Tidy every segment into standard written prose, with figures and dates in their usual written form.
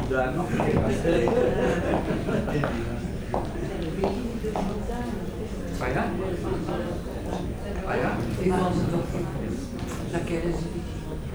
Daar nog Ah ja? Ah ja? Ik was het toch. Dat kennen ze niet.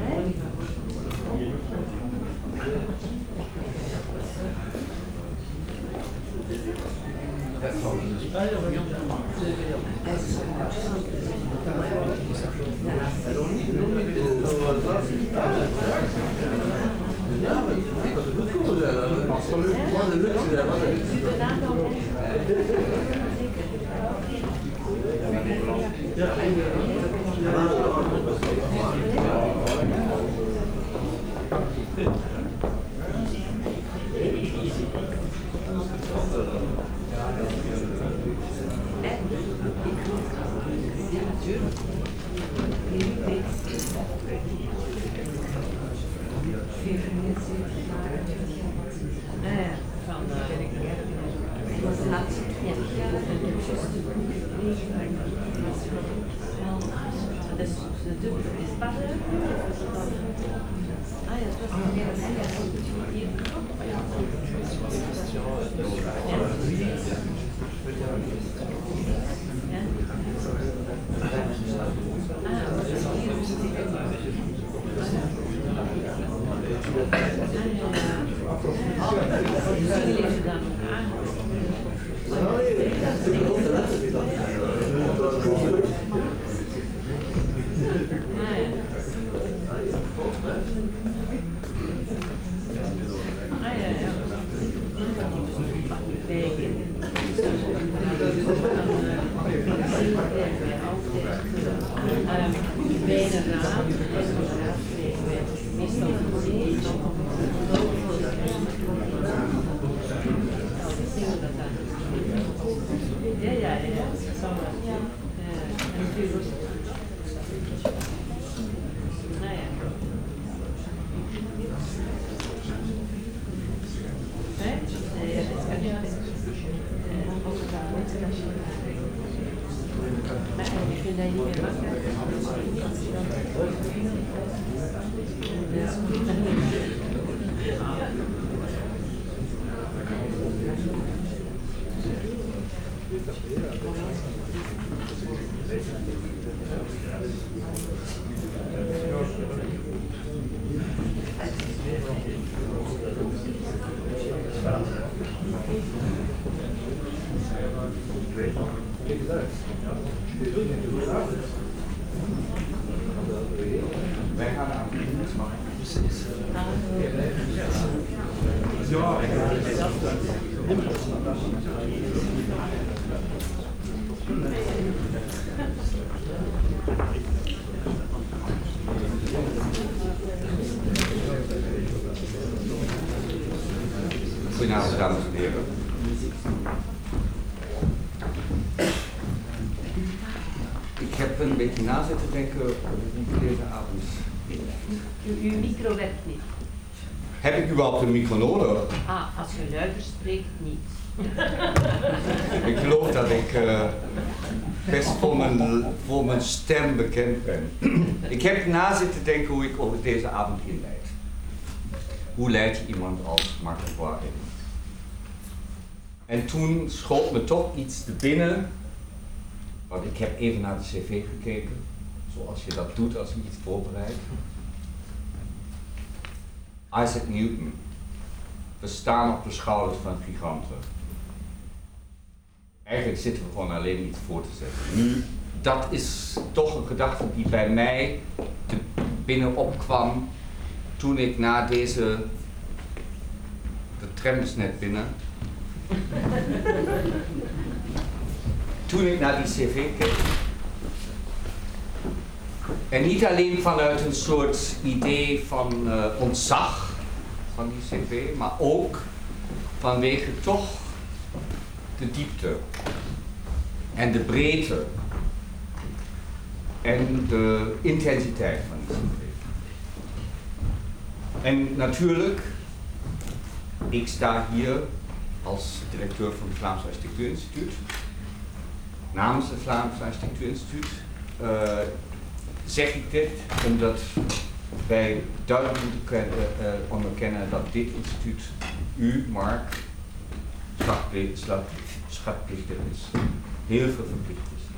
Goedenavond, dames en heren. Ik heb een beetje na zitten denken hoe ik deze avond inleid. Uw micro werkt niet. Heb ik überhaupt een micro nodig? Ah, als je luider spreekt, niet. Ik geloof dat ik best voor mijn stem bekend ben. Ik heb na zitten denken hoe ik over deze avond inleid. Hoe leid je iemand als Marc Dubois in? En toen schoot me toch iets te binnen, want ik heb even naar de cv gekeken, zoals je dat doet als je iets voorbereidt. Isaac Newton, we staan op de schouders van giganten. Eigenlijk zitten we gewoon alleen iets voor te zetten. Nu, dat is toch een gedachte die bij mij te binnen opkwam toen ik na deze, de tram is net binnen, toen ik naar die cv keek. En niet alleen vanuit een soort idee van ontzag van die cv, maar ook vanwege toch de diepte en de breedte en de intensiteit van die cv. En natuurlijk, ik sta hier als directeur van het Vlaams Architectuurinstituut, namens het Vlaams Architectuurinstituut, zeg ik dit omdat wij duidelijk moeten onderkennen dat dit instituut, u, Mark, schatplichtig is. Heel veel verplicht is.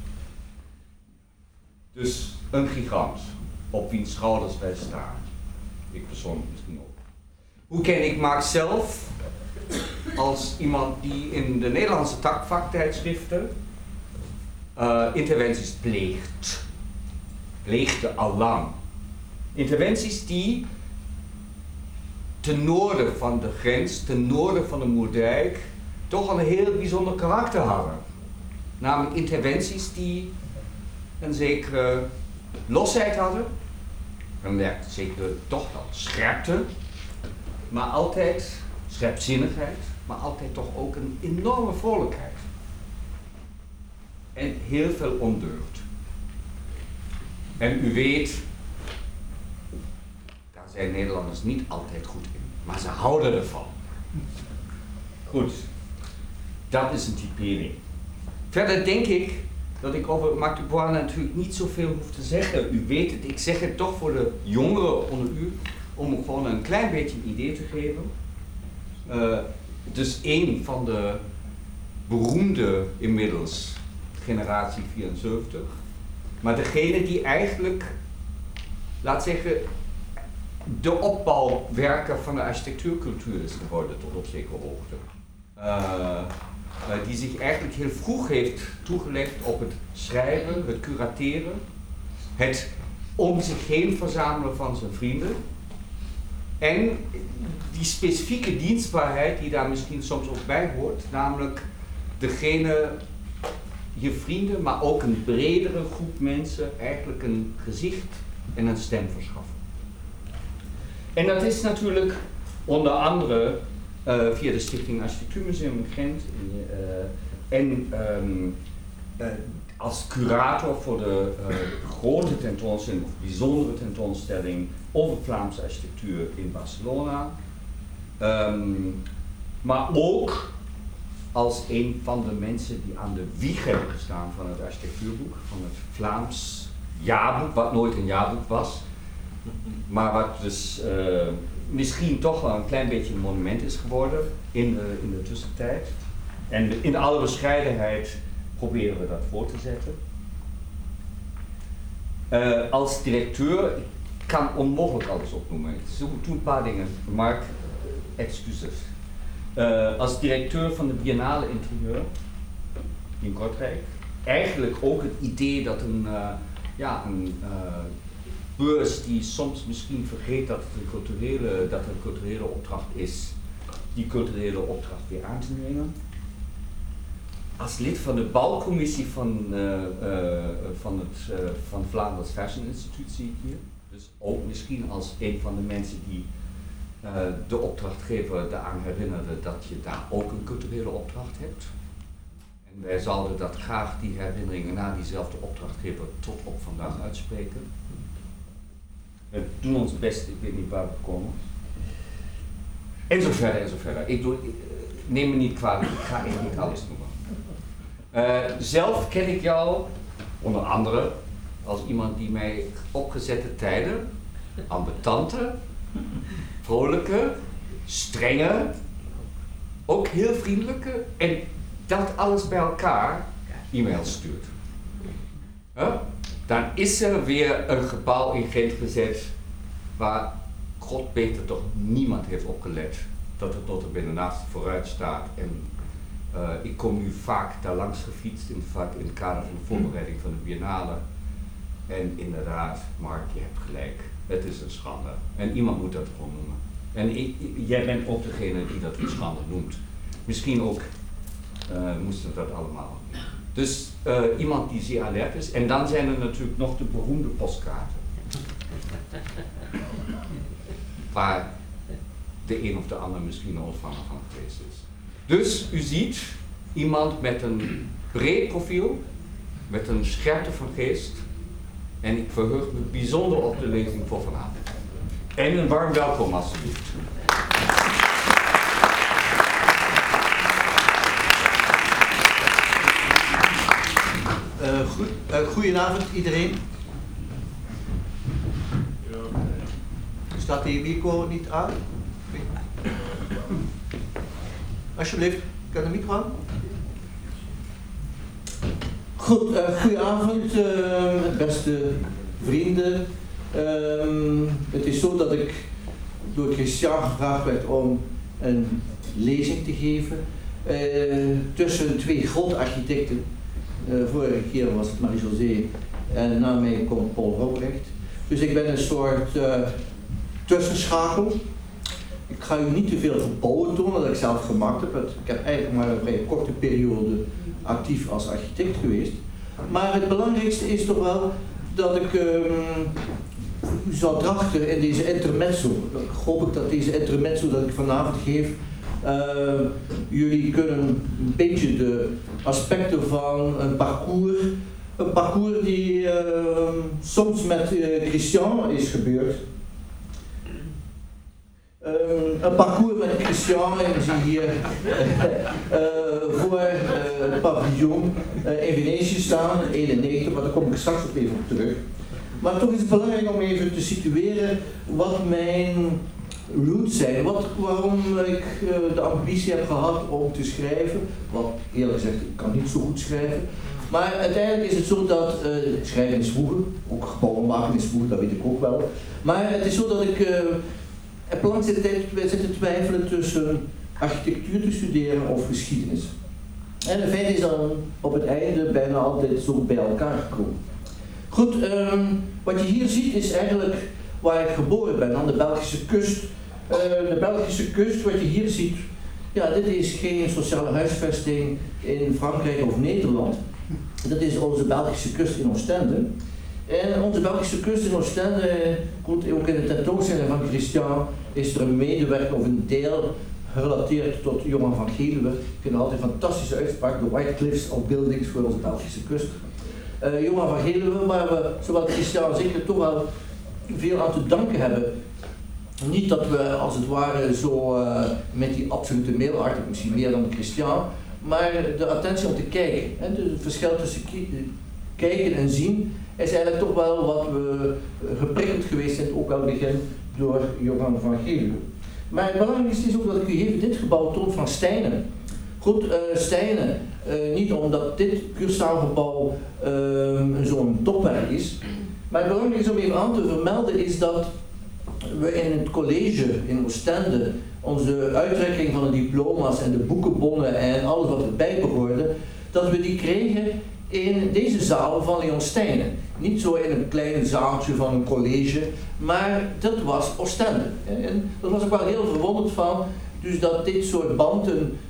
Dus een gigant, op wiens schouders wij staan. Ik persoonlijk misschien ook. Hoe ken ik Mark zelf? Als iemand die in de Nederlandse vaktijdschriften interventies pleegt. Pleegde al lang. Interventies die ten noorden van de grens, ten noorden van de Moerdijk, toch al een heel bijzonder karakter hadden. Namelijk interventies die een zekere losheid hadden, een zekere toch wel scherpte, maar altijd scherpzinnigheid, maar altijd toch ook een enorme vrolijkheid. En heel veel ondeugd. En u weet, daar zijn Nederlanders niet altijd goed in, maar ze houden ervan. Goed, dat is een typering. Verder denk ik dat ik over Marc Dubois natuurlijk niet zoveel hoef te zeggen. U weet het, ik zeg het toch voor de jongeren onder u, om gewoon een klein beetje een idee te geven. Dus een van de beroemde inmiddels generatie 74. Maar degene die eigenlijk, laat zeggen, de opbouwwerker van de architectuurcultuur is geworden tot op zekere hoogte. Die zich eigenlijk heel vroeg heeft toegelegd op het schrijven, het curateren, het om zich heen verzamelen van zijn vrienden. En die specifieke dienstbaarheid die daar misschien soms ook bij hoort, namelijk degene, je vrienden, maar ook een bredere groep mensen eigenlijk een gezicht en een stem verschaffen. En dat is natuurlijk onder andere via de Stichting Architectuurmuseum in Gent als curator voor de grote tentoonstelling, of bijzondere tentoonstelling over Vlaamse architectuur in Barcelona. Maar ook als een van de mensen die aan de wieg hebben gestaan van het architectuurboek, van het Vlaams jaarboek, wat nooit een jaarboek was, maar wat dus misschien toch wel een klein beetje een monument is geworden in de tussentijd. En in alle bescheidenheid proberen we dat voor te zetten. Als directeur, ik kan onmogelijk alles opnoemen. Ik doe een paar dingen. Mark, excuses. Als directeur van de Biennale Interieur in Kortrijk. Eigenlijk ook het idee dat een beurs die soms misschien vergeet dat het een culturele opdracht is, die culturele opdracht weer aan te nemen. Als lid van de bouwcommissie van Vlaanders Fashion Instituut zie ik hier. Dus ook misschien als een van de mensen die de opdrachtgever eraan herinnerde dat je daar ook een culturele opdracht hebt. En wij zouden dat graag, die herinneringen naar diezelfde opdrachtgever, tot op vandaag uitspreken. We doen ons best, ik weet niet waar we komen. En zo verder, en zo verder. Neem me niet kwalijk, ik ga echt niet alles noemen. Zelf ken ik jou, onder andere, als iemand die mij opgezette tijden, ambetante, vrolijke, strenge, ook heel vriendelijke en dat alles bij elkaar e-mails stuurt. Dan is er weer een gebouw in Gent gezet waar god beter toch niemand heeft opgelet dat het notabene naast vooruit staat. En ik kom nu vaak daar langs gefietst in het kader van de voorbereiding van de Biennale. En inderdaad, Mark, je hebt gelijk. Het is een schande. En iemand moet dat gewoon noemen. En jij bent ook degene die dat een schande noemt. Misschien ook moesten dat allemaal. Dus iemand die zeer alert is. En dan zijn er natuurlijk nog de beroemde postkaarten. Waar de een of de ander misschien een ontvanger van geweest is. Dus u ziet iemand met een breed profiel, met een scherpte van geest. En ik verheug me bijzonder op de lezing voor vanavond. En een warm welkom alsjeblieft. Goedenavond iedereen. Staat die micro niet aan? Alsjeblieft, kan de micro aan? Goed, goedenavond beste vrienden. Het is zo dat ik door Christian gevraagd werd om een lezing te geven tussen twee grote architecten. Vorige keer was het Marie-José en na mij komt Paul Robrecht. Dus ik ben een soort tussenschakel. Ik ga u niet te veel gebouwen tonen dat ik zelf gemaakt heb. Ik heb eigenlijk maar een vrij korte periode actief als architect geweest. Maar het belangrijkste is toch wel dat ik u zal trachten in deze intermezzo. Ik hoop dat deze intermezzo dat ik vanavond geef, jullie kunnen een beetje de aspecten van een parcours die soms met Christian is gebeurd. Een parcours met Christian, en we zien hier voor het pavillon in Venetië staan, 91, maar daar kom ik straks ook even op terug. Maar toch is het belangrijk om even te situeren wat mijn roots zijn, waarom ik de ambitie heb gehad om te schrijven. Wat eerlijk gezegd, ik kan niet zo goed schrijven. Maar uiteindelijk is het zo dat schrijven is voegen, ook gebouwen maken is voegen, dat weet ik ook wel. Maar het is zo dat ik heb lang zitten twijfelen tussen architectuur te studeren of geschiedenis. En de feit is dan op het einde bijna altijd zo bij elkaar gekomen. Goed, wat je hier ziet is eigenlijk waar ik geboren ben, aan de Belgische kust. De Belgische kust, wat je hier ziet, ja, dit is geen sociale huisvesting in Frankrijk of Nederland. Dat is onze Belgische kust in Oostende. En onze Belgische kust in Oostende, goed, ook in de tentoonstelling van Christian, is er een medewerking of een deel gerelateerd tot Johan van Geluwe. Ik vind het altijd een fantastische uitspraak, de White Cliffs of Buildings voor onze Belgische kust. Johan van Geluwe, waar we, zowel Christian zeker toch wel veel aan te danken hebben. Niet dat we als het ware zo met die absolute mailart, misschien meer dan Christian, maar de attentie om te kijken. Hè, het verschil tussen kijken en zien is eigenlijk toch wel wat we geprikkeld geweest zijn, ook al begin door Johan van Geluwe. Maar het belangrijkste is ook dat ik u even dit gebouw toon van Steyne. Goed, Steyne, niet omdat dit Curaçao-gebouw zo'n topwerk is, maar het belangrijkste om even aan te vermelden is dat we in het college in Oostende onze uitreiking van de diploma's en de boekenbonnen en alles wat erbij behoorde, dat we die kregen in deze zaal van Leon Steyne. Niet zo in een klein zaaltje van een college, maar dat was Oostende. En daar was ik wel heel verwonderd van, dus dat dit soort band,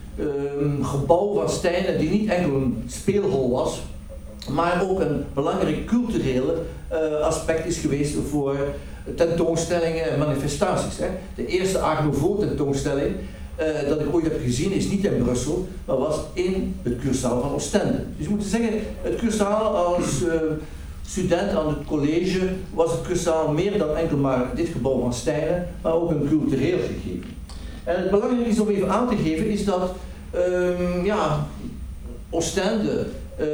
een gebouw van Steyne die niet enkel een speelhol was, maar ook een belangrijk culturele aspect is geweest voor tentoonstellingen en manifestaties. Hè. De eerste Art Nouveau tentoonstelling dat ik ooit heb gezien is niet in Brussel, maar was in het Curaçao van Oostende. Dus je moet zeggen, het Curaçao als student aan het college was het Curaçao meer dan enkel maar dit gebouw van Steyne, maar ook een cultureel gegeven. En het belangrijke is om even aan te geven is dat ja, Oostende,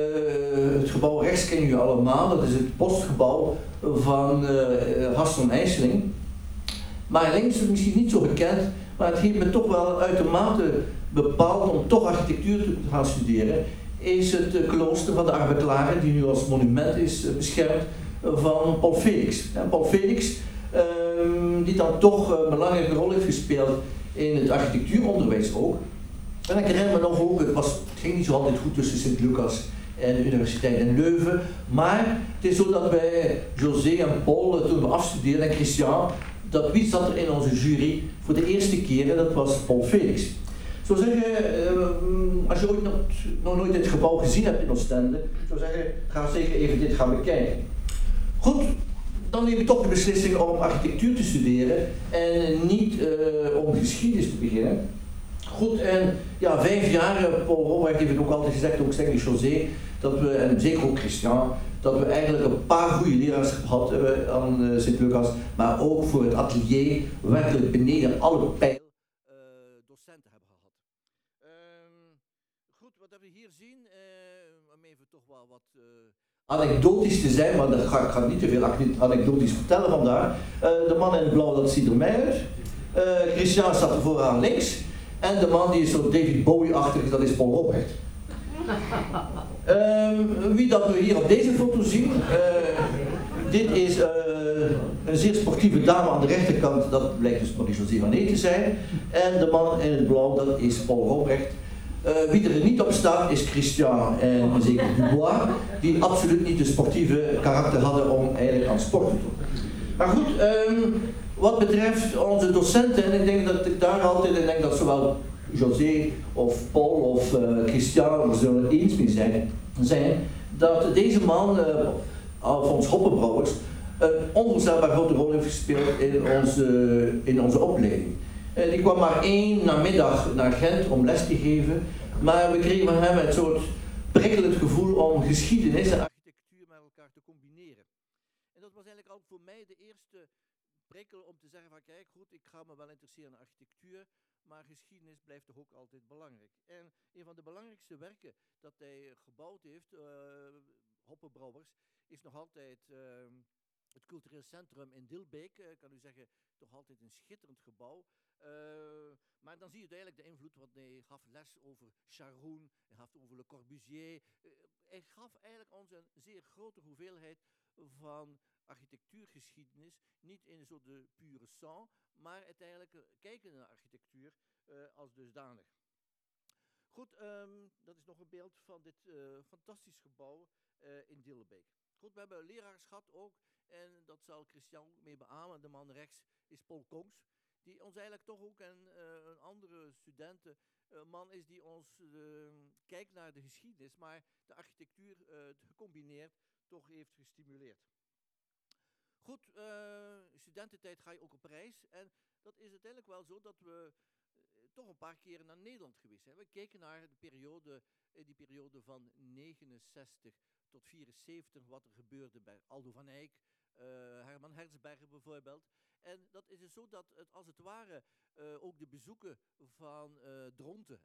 het gebouw rechts kennen jullie allemaal, dat is het postgebouw van Haston IJsseling. Maar links is het misschien niet zo bekend, maar het heeft me toch wel uitermate bepaald om toch architectuur te gaan studeren, is het klooster van de Arbeklaren, die nu als monument is beschermd, van Paul Felix. En Paul Felix, die dan toch een belangrijke rol heeft gespeeld in het architectuuronderwijs ook. En ik herinner me nog ook, het ging niet zo altijd goed tussen Sint-Lucas en de Universiteit in Leuven, maar het is zo dat wij José en Paul, toen we afstudeerden, en Christian, dat wie zat er in onze jury voor de eerste keer, en dat was Paul Felix. Ik zou zeggen, als je ooit nog nooit dit gebouw gezien hebt in Oostende, ik zou zeggen, ga zeker even dit gaan bekijken. Goed, dan neem ik toch de beslissing om architectuur te studeren en niet om geschiedenis te beginnen. Goed, en ja, 5 jaar, Paul Robrecht heeft het ook altijd gezegd, ook zeggen José, dat we, en zeker ook Christian, dat we eigenlijk een paar goede leraars gehad hebben aan Sint-Lucas, maar ook voor het atelier werkelijk beneden alle pijl docenten hebben gehad. Goed, wat we hier zien, om even toch wel wat anekdotisch te zijn, maar ik ga niet te veel anekdotisch vertellen vandaar. De man in het blauw, dat ziet er mij uit. Christian staat er vooraan links. En de man die is zo David Bowie-achtig, dat is Paul Robrecht. Wie dat we hier op deze foto zien, dit is een zeer sportieve dame aan de rechterkant, dat blijkt dus Marie-José Van Ee te zijn. En de man in het blauw, dat is Paul Robrecht. Wie er niet op staat is Christian en zeker Dubois, die absoluut niet de sportieve karakter hadden om eigenlijk aan sport te doen. Maar goed, wat betreft onze docenten, en ik denk dat ik daar altijd, en ik denk dat zowel José of Paul of Christian er zullen eens mee zijn dat deze man, Alfons Hoppenbrouwers, een onvoorstelbaar grote rol heeft gespeeld in onze opleiding. Die kwam maar 1 namiddag naar Gent om les te geven, maar we kregen van hem een soort prikkelend gevoel om geschiedenis en architectuur met elkaar te combineren. En dat was eigenlijk al voor mij de eerste prikkel om te zeggen van kijk goed, ik ga me wel interesseren in architectuur, maar geschiedenis blijft toch ook altijd belangrijk. En een van de belangrijkste werken dat hij gebouwd heeft, Hoppenbrouwers, is nog altijd het cultureel centrum in Dilbeek. Ik kan u zeggen, toch altijd een schitterend gebouw. Maar dan zie je duidelijk de invloed, want hij gaf les over Charoen, hij gaf over Le Corbusier. Hij gaf eigenlijk ons een zeer grote hoeveelheid van architectuurgeschiedenis, niet in zo de pure sang, maar uiteindelijk kijken naar architectuur als dusdanig. Goed, dat is nog een beeld van dit fantastisch gebouw in Dilbeek. Goed, we hebben leraars gehad ook, en dat zal Christian mee beamen. De man rechts is Paul Kongs, die ons eigenlijk toch ook een andere studentenman is die ons kijkt naar de geschiedenis, maar de architectuur gecombineerd toch heeft gestimuleerd. Goed, studententijd ga je ook op reis en dat is uiteindelijk wel zo dat we toch een paar keren naar Nederland geweest zijn. We keken naar die periode van 69 tot 74, wat er gebeurde bij Aldo van Eyck, Herman Hertzberger bijvoorbeeld. En dat is dus zo dat het als het ware ook de bezoeken van Dronten,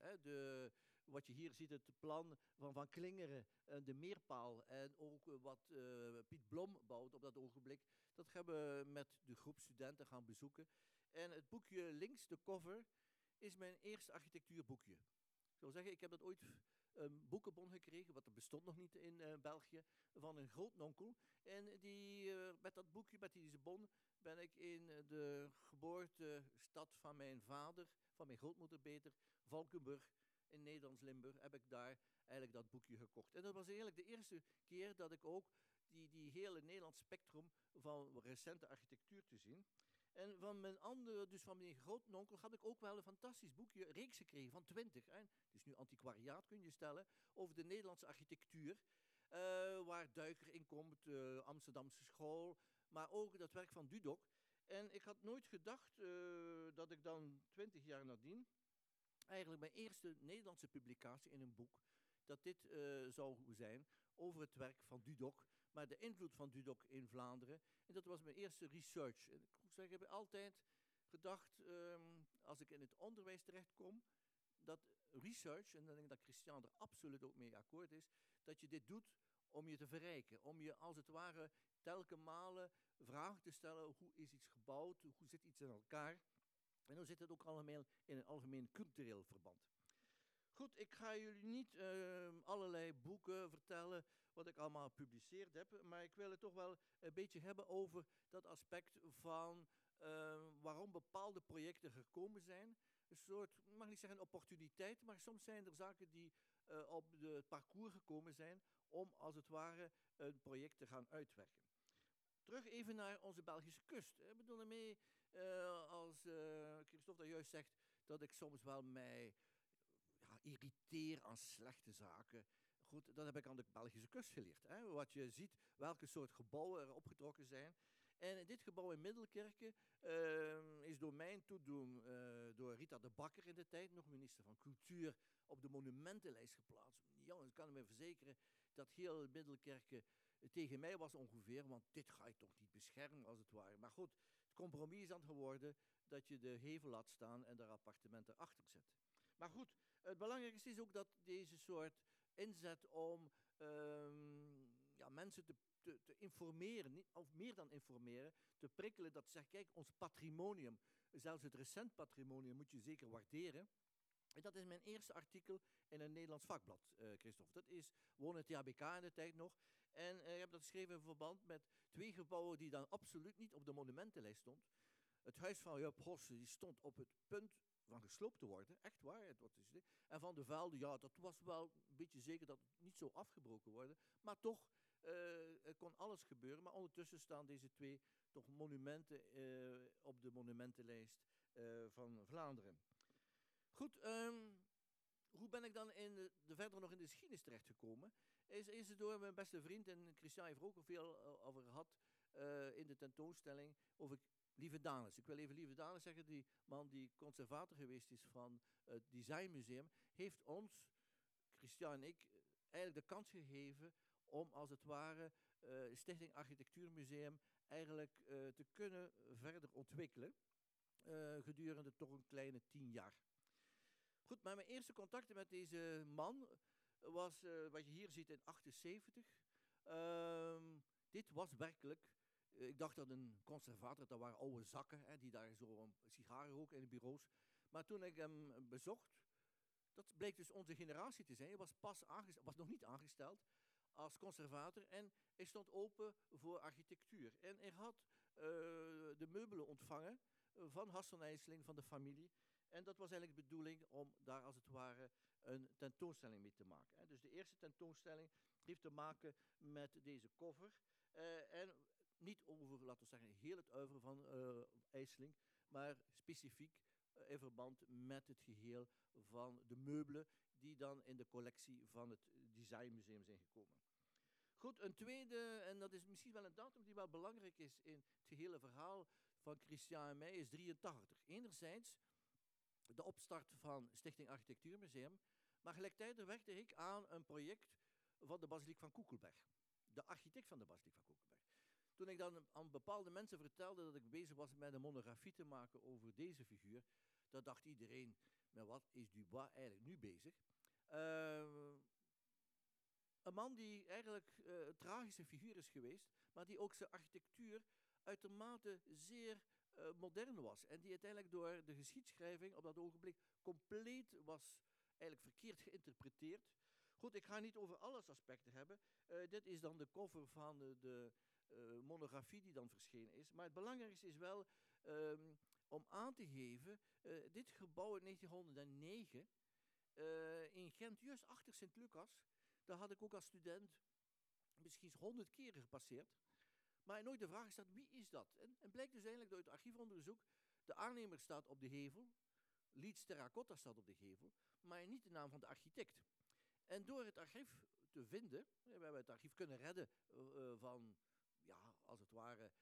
wat je hier ziet, het plan van Klingeren, de Meerpaal en ook wat Piet Blom bouwt op dat ogenblik, dat gaan we met de groep studenten gaan bezoeken. En het boekje links, de cover, is mijn eerste architectuurboekje. Ik wil zeggen, ik heb dat ooit een boekenbon gekregen, wat er bestond nog niet in België, van een grootnonkel. En met dat boekje, met deze bon, ben ik in de geboortestad van mijn vader, van mijn grootmoeder beter, Valkenburg, in Nederlands-Limburg, heb ik daar eigenlijk dat boekje gekocht. En dat was eigenlijk de eerste keer dat ik ook die hele Nederlands spectrum van recente architectuur te zien. En van mijn andere, dus van mijn grootnonkel, had ik ook wel een fantastisch boekje, reeks gekregen van 20. Hè. Dus nu antiquariaat kun je stellen, over de Nederlandse architectuur. Waar Duiker in komt, Amsterdamse school, maar ook dat werk van Dudok. En ik had nooit gedacht dat ik dan 20 jaar nadien, eigenlijk mijn eerste Nederlandse publicatie in een boek, dat dit zou zijn over het werk van Dudok, maar de invloed van Dudok in Vlaanderen. En dat was mijn eerste research. En ik moet zeggen, ik heb altijd gedacht, als ik in het onderwijs terechtkom, dat research, en dan denk ik dat Christian er absoluut ook mee akkoord is, dat je dit doet om je te verrijken, om je als het ware telkens malen vragen te stellen, hoe is iets gebouwd, hoe zit iets in elkaar, en hoe zit het ook allemaal in een algemeen cultureel verband. Goed, ik ga jullie niet allerlei boeken vertellen wat ik allemaal gepubliceerd heb, maar ik wil het toch wel een beetje hebben over dat aspect van waarom bepaalde projecten gekomen zijn. Een soort, ik mag niet zeggen opportuniteit, maar soms zijn er zaken die op het parcours gekomen zijn om als het ware een project te gaan uitwerken. Terug even naar onze Belgische kust. Ik bedoel ermee, als Christophe daar juist zegt, dat ik soms wel mij irriteer aan slechte zaken. Goed, dat heb ik aan de Belgische kust geleerd. Hè? Wat je ziet, welke soort gebouwen er opgetrokken zijn. En dit gebouw in Middelkerke is door mijn toedoen, door Rita de Bakker in de tijd, nog minister van Cultuur, op de monumentenlijst geplaatst. Jongens, ik kan me verzekeren dat heel Middelkerke tegen mij was ongeveer, want dit ga je toch niet beschermen als het ware. Maar goed, het compromis is aan het geworden dat je de hevel laat staan en daar appartementen achter zet. Maar goed, het belangrijkste is ook dat deze soort inzet om mensen te informeren, of meer dan informeren, te prikkelen, dat ze zeggen, kijk, ons patrimonium, zelfs het recent patrimonium, moet je zeker waarderen. En dat is mijn eerste artikel in een Nederlands vakblad, Christophe. Dat is Wonen THBK in de tijd nog. En ik heb dat geschreven in verband met 2 gebouwen die dan absoluut niet op de monumentenlijst stond. Het huis van Joop Hosse, die stond op het punt van gesloopt te worden, echt waar. En Van de Velde, ja, dat was wel een beetje zeker dat het niet zou afgebroken worden. Maar toch, er kon alles gebeuren. Maar ondertussen staan deze 2 toch monumenten op de monumentenlijst van Vlaanderen. Goed, hoe ben ik dan verder nog in de geschiedenis terechtgekomen? Is het door mijn beste vriend, en Christian heeft er ook al veel over gehad in de tentoonstelling, over Lieve Danes. Ik wil even Lieve Danes zeggen, die man die conservator geweest is van het Designmuseum, heeft ons, Christian en ik, eigenlijk de kans gegeven om als het ware Stichting Architectuurmuseum eigenlijk te kunnen verder ontwikkelen gedurende toch een kleine 10 jaar. Goed, maar mijn eerste contacten met deze man was, wat je hier ziet, in 1978. Dit was werkelijk, ik dacht dat een conservator, dat waren oude zakken, die daar zo sigaren roken in de bureaus. Maar toen ik hem bezocht, dat bleek dus onze generatie te zijn. Hij was nog niet aangesteld als conservator en hij stond open voor architectuur. En hij had de meubelen ontvangen van Hassan IJsseling, van de familie. En dat was eigenlijk de bedoeling om daar als het ware een tentoonstelling mee te maken. Dus de eerste tentoonstelling heeft te maken met deze koffer. En niet over, laten we zeggen, heel het oeuvre van IJsseling, maar specifiek in verband met het geheel van de meubelen die dan in de collectie van het Designmuseum zijn gekomen. Goed, een tweede, en dat is misschien wel een datum die wel belangrijk is in het gehele verhaal van Christian en mij, is 1983. Enerzijds de opstart van Stichting Architectuurmuseum, maar gelijktijdig werkte ik aan een project van de Basiliek van Koekelberg. De architect van de Basiliek van Koekelberg. Toen ik dan aan bepaalde mensen vertelde dat ik bezig was met een monografie te maken over deze figuur, dan dacht iedereen, met wat is Dubois eigenlijk nu bezig? Een man die eigenlijk een tragische figuur is geweest, maar die ook zijn architectuur uitermate zeer modern was. En die uiteindelijk door de geschiedschrijving op dat ogenblik compleet was eigenlijk verkeerd geïnterpreteerd. Goed, ik ga niet over alle aspecten hebben. Dit is dan de cover van de monografie die dan verschenen is. Maar het belangrijkste is wel om aan te geven, dit gebouw in 1909 in Gent, juist achter Sint-Lucas, daar had ik ook als student misschien 100 keren gepasseerd. Maar nooit de vraag gesteld, wie is dat? En blijkt dus eigenlijk door het archiefonderzoek, de aannemer staat op de gevel, Leeds Terracotta staat op de gevel, maar niet de naam van de architect. En door het archief te vinden, we hebben het archief kunnen redden van, ja, als het ware,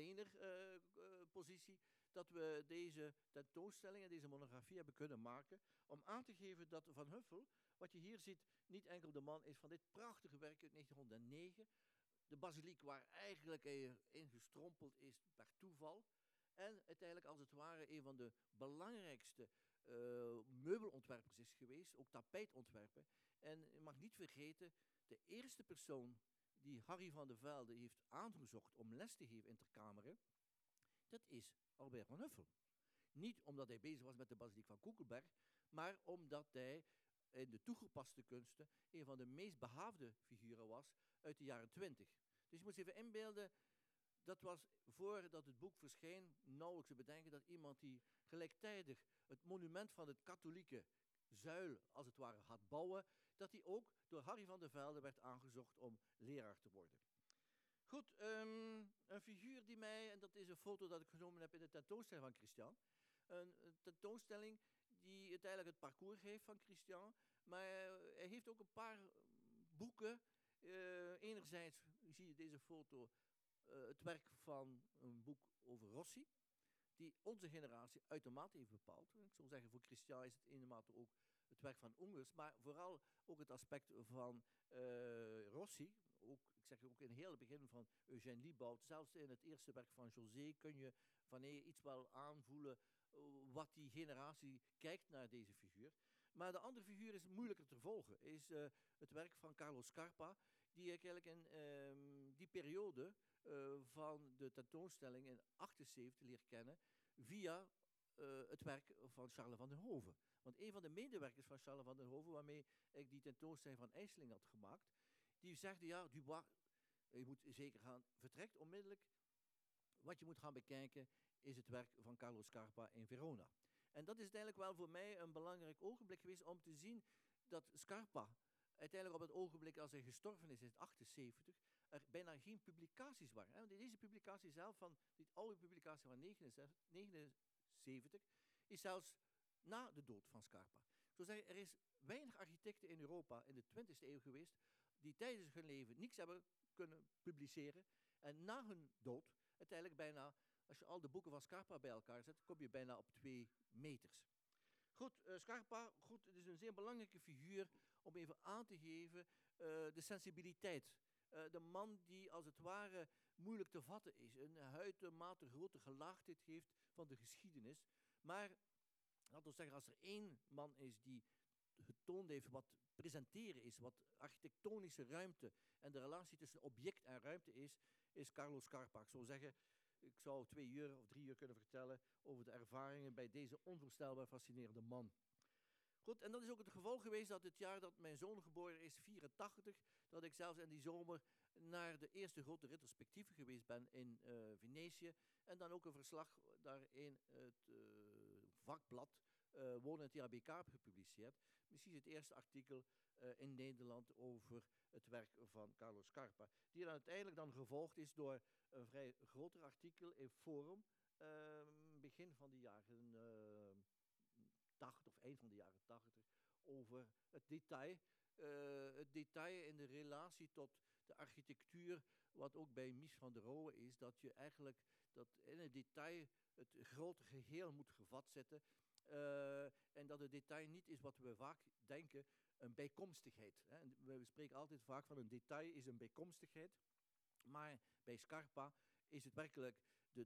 containerpositie, dat we deze tentoonstelling en deze monografie hebben kunnen maken, om aan te geven dat Van Huffel, wat je hier ziet, niet enkel de man is van dit prachtige werk uit 1909, de basiliek waar eigenlijk hij ingestrompeld is per toeval. En uiteindelijk als het ware een van de belangrijkste meubelontwerpers is geweest, ook tapijtontwerper. En je mag niet vergeten, de eerste persoon die Harry van de Velde heeft aangezocht om les te geven in Ter Kamere, dat is Albert van Huffel. Niet omdat hij bezig was met de basiliek van Koekelberg, maar omdat hij in de toegepaste kunsten een van de meest behaafde figuren was uit de jaren 20. Dus je moet je even inbeelden, dat was voordat het boek verscheen nauwelijks te bedenken dat iemand die gelijktijdig het monument van het katholieke zuil, als het ware, had bouwen, dat hij ook door Harry van der Velde werd aangezocht om leraar te worden. Goed, een figuur die mij, en dat is een foto dat ik genomen heb in de tentoonstelling van Christian, een tentoonstelling die uiteindelijk het parcours heeft van Christian, maar hij heeft ook een paar boeken. Enerzijds zie je deze foto, het werk van een boek over Rossi, die onze generatie uitermate heeft bepaald. Ik zou zeggen, voor Christian is het in de mate ook het werk van Ungers, maar vooral ook het aspect van Rossi. Ook, ik zeg ook in het hele begin van Eugène Liebout, zelfs in het eerste werk van José kun je wanneer iets wel aanvoelen wat die generatie kijkt naar deze figuur. Maar de andere figuur is moeilijker te volgen. Is het werk van Carlo Scarpa, die ik eigenlijk in die periode van de tentoonstelling in 78 leer kennen via het werk van Charles van den Hove. Want een van de medewerkers van Charles van den Hove, waarmee ik die tentoonstelling van IJsseling had gemaakt, die zegde, ja, Dubois, je moet zeker gaan, vertrekt onmiddellijk. Wat je moet gaan bekijken is het werk van Carlo Scarpa in Verona. En dat is uiteindelijk wel voor mij een belangrijk ogenblik geweest om te zien dat Scarpa uiteindelijk op het ogenblik als hij gestorven is in 78, er bijna geen publicaties waren. Want deze publicatie zelf, die oude publicatie van 79, is zelfs na de dood van Scarpa. Ik zou zeggen, er is weinig architecten in Europa in de 20e eeuw geweest die tijdens hun leven niets hebben kunnen publiceren en na hun dood uiteindelijk bijna, als je al de boeken van Scarpa bij elkaar zet, kom je bijna op 2 meters. Goed, Scarpa, het is een zeer belangrijke figuur om even aan te geven de sensibiliteit. De man die als het ware moeilijk te vatten is, een uitermate grote gelaagdheid heeft van de geschiedenis. Maar, laten we zeggen, als er één man is die getoond heeft wat presenteren is, wat architectonische ruimte en de relatie tussen object en ruimte is Carlo Scarpa. Ik zou zeggen, ik zou 2 uur of 3 uur kunnen vertellen over de ervaringen bij deze onvoorstelbaar fascinerende man. Goed, en dat is ook het geval geweest dat het jaar dat mijn zoon geboren is, 84, dat ik zelfs in die zomer naar de eerste grote retrospectieve geweest ben in Venetië. En dan ook een verslag daar in het vakblad Wonen in het THBK heb gepubliceerd. Misschien het eerste artikel in Nederland over het werk van Carlo Scarpa. Die dan uiteindelijk dan gevolgd is door een vrij groter artikel in Forum, begin van de jaren 80 of eind van de jaren 80, over het detail. Het detail in de relatie tot de architectuur, wat ook bij Mies van der Rohe is, dat je eigenlijk dat in het detail het grote geheel moet gevat zetten. En dat het detail niet is wat we vaak denken, een bijkomstigheid. Hè. We spreken altijd vaak van een detail is een bijkomstigheid. Maar bij Scarpa is het werkelijk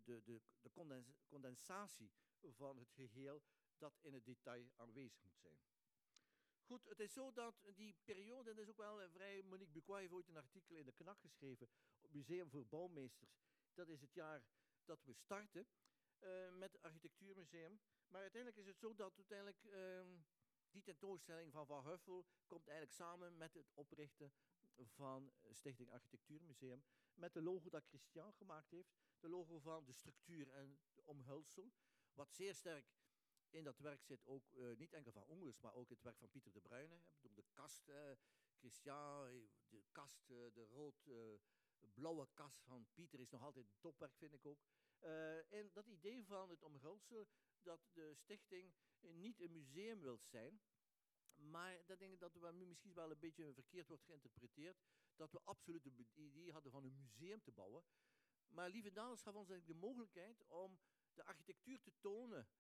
de condensatie van het geheel dat in het detail aanwezig moet zijn. Goed, het is zo dat die periode, en dat is ook wel vrij, Monique Bucois heeft ooit een artikel in de Knak geschreven, op Museum voor Bouwmeesters. Dat is het jaar dat we starten met het Architectuurmuseum. Maar uiteindelijk is het zo dat uiteindelijk die tentoonstelling van Van Huffel komt eigenlijk samen met het oprichten van Stichting Architectuurmuseum, met de logo dat Christian gemaakt heeft, de logo van de structuur en de omhulsel, wat zeer sterk in dat werk zit ook niet enkel van Ongelus, maar ook het werk van Pieter de Bruyne. Ik bedoel, de kast, Christian, de kast, de rood-blauwe kast van Pieter is nog altijd een topwerk, vind ik ook. En dat idee van het omhulsel, dat de stichting niet een museum wil zijn, maar dat denk ik dat we misschien wel een beetje verkeerd wordt geïnterpreteerd, dat we absoluut het idee hadden van een museum te bouwen. Maar Lievendales gaf ons eigenlijk de mogelijkheid om de architectuur te tonen,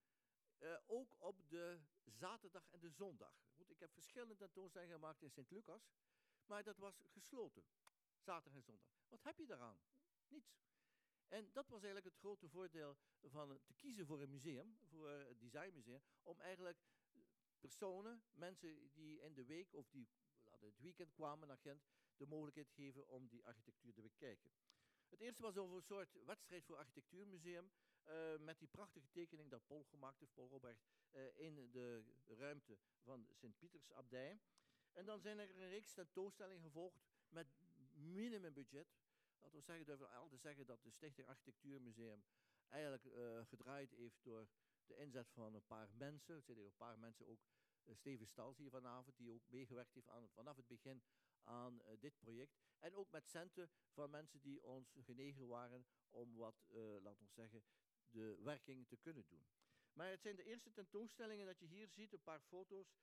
ook op de zaterdag en de zondag. Goed, ik heb verschillende tentoonstellingen gemaakt in Sint-Lucas, maar dat was gesloten, zaterdag en zondag. Wat heb je daaraan? Niets. En dat was eigenlijk het grote voordeel van te kiezen voor een museum, voor het designmuseum, om eigenlijk personen, mensen die in de week of die het weekend kwamen naar Gent, de mogelijkheid geven om die architectuur te bekijken. Het eerste was over een soort wedstrijd voor architectuurmuseum, met die prachtige tekening dat Paul gemaakt heeft, Paul Robert, in de ruimte van de Sint-Pietersabdij. En dan zijn er een reeks tentoonstellingen gevolgd met minimumbudget. Laten we zeggen, durven altijd zeggen dat de Stichting Architectuurmuseum eigenlijk gedraaid heeft door de inzet van een paar mensen. Er zijn er een paar mensen ook. Steven Stals hier vanavond, die ook meegewerkt heeft vanaf het begin aan dit project. En ook met centen van mensen die ons genegen waren om wat, laten we zeggen, de werking te kunnen doen. Maar het zijn de eerste tentoonstellingen dat je hier ziet, een paar foto's.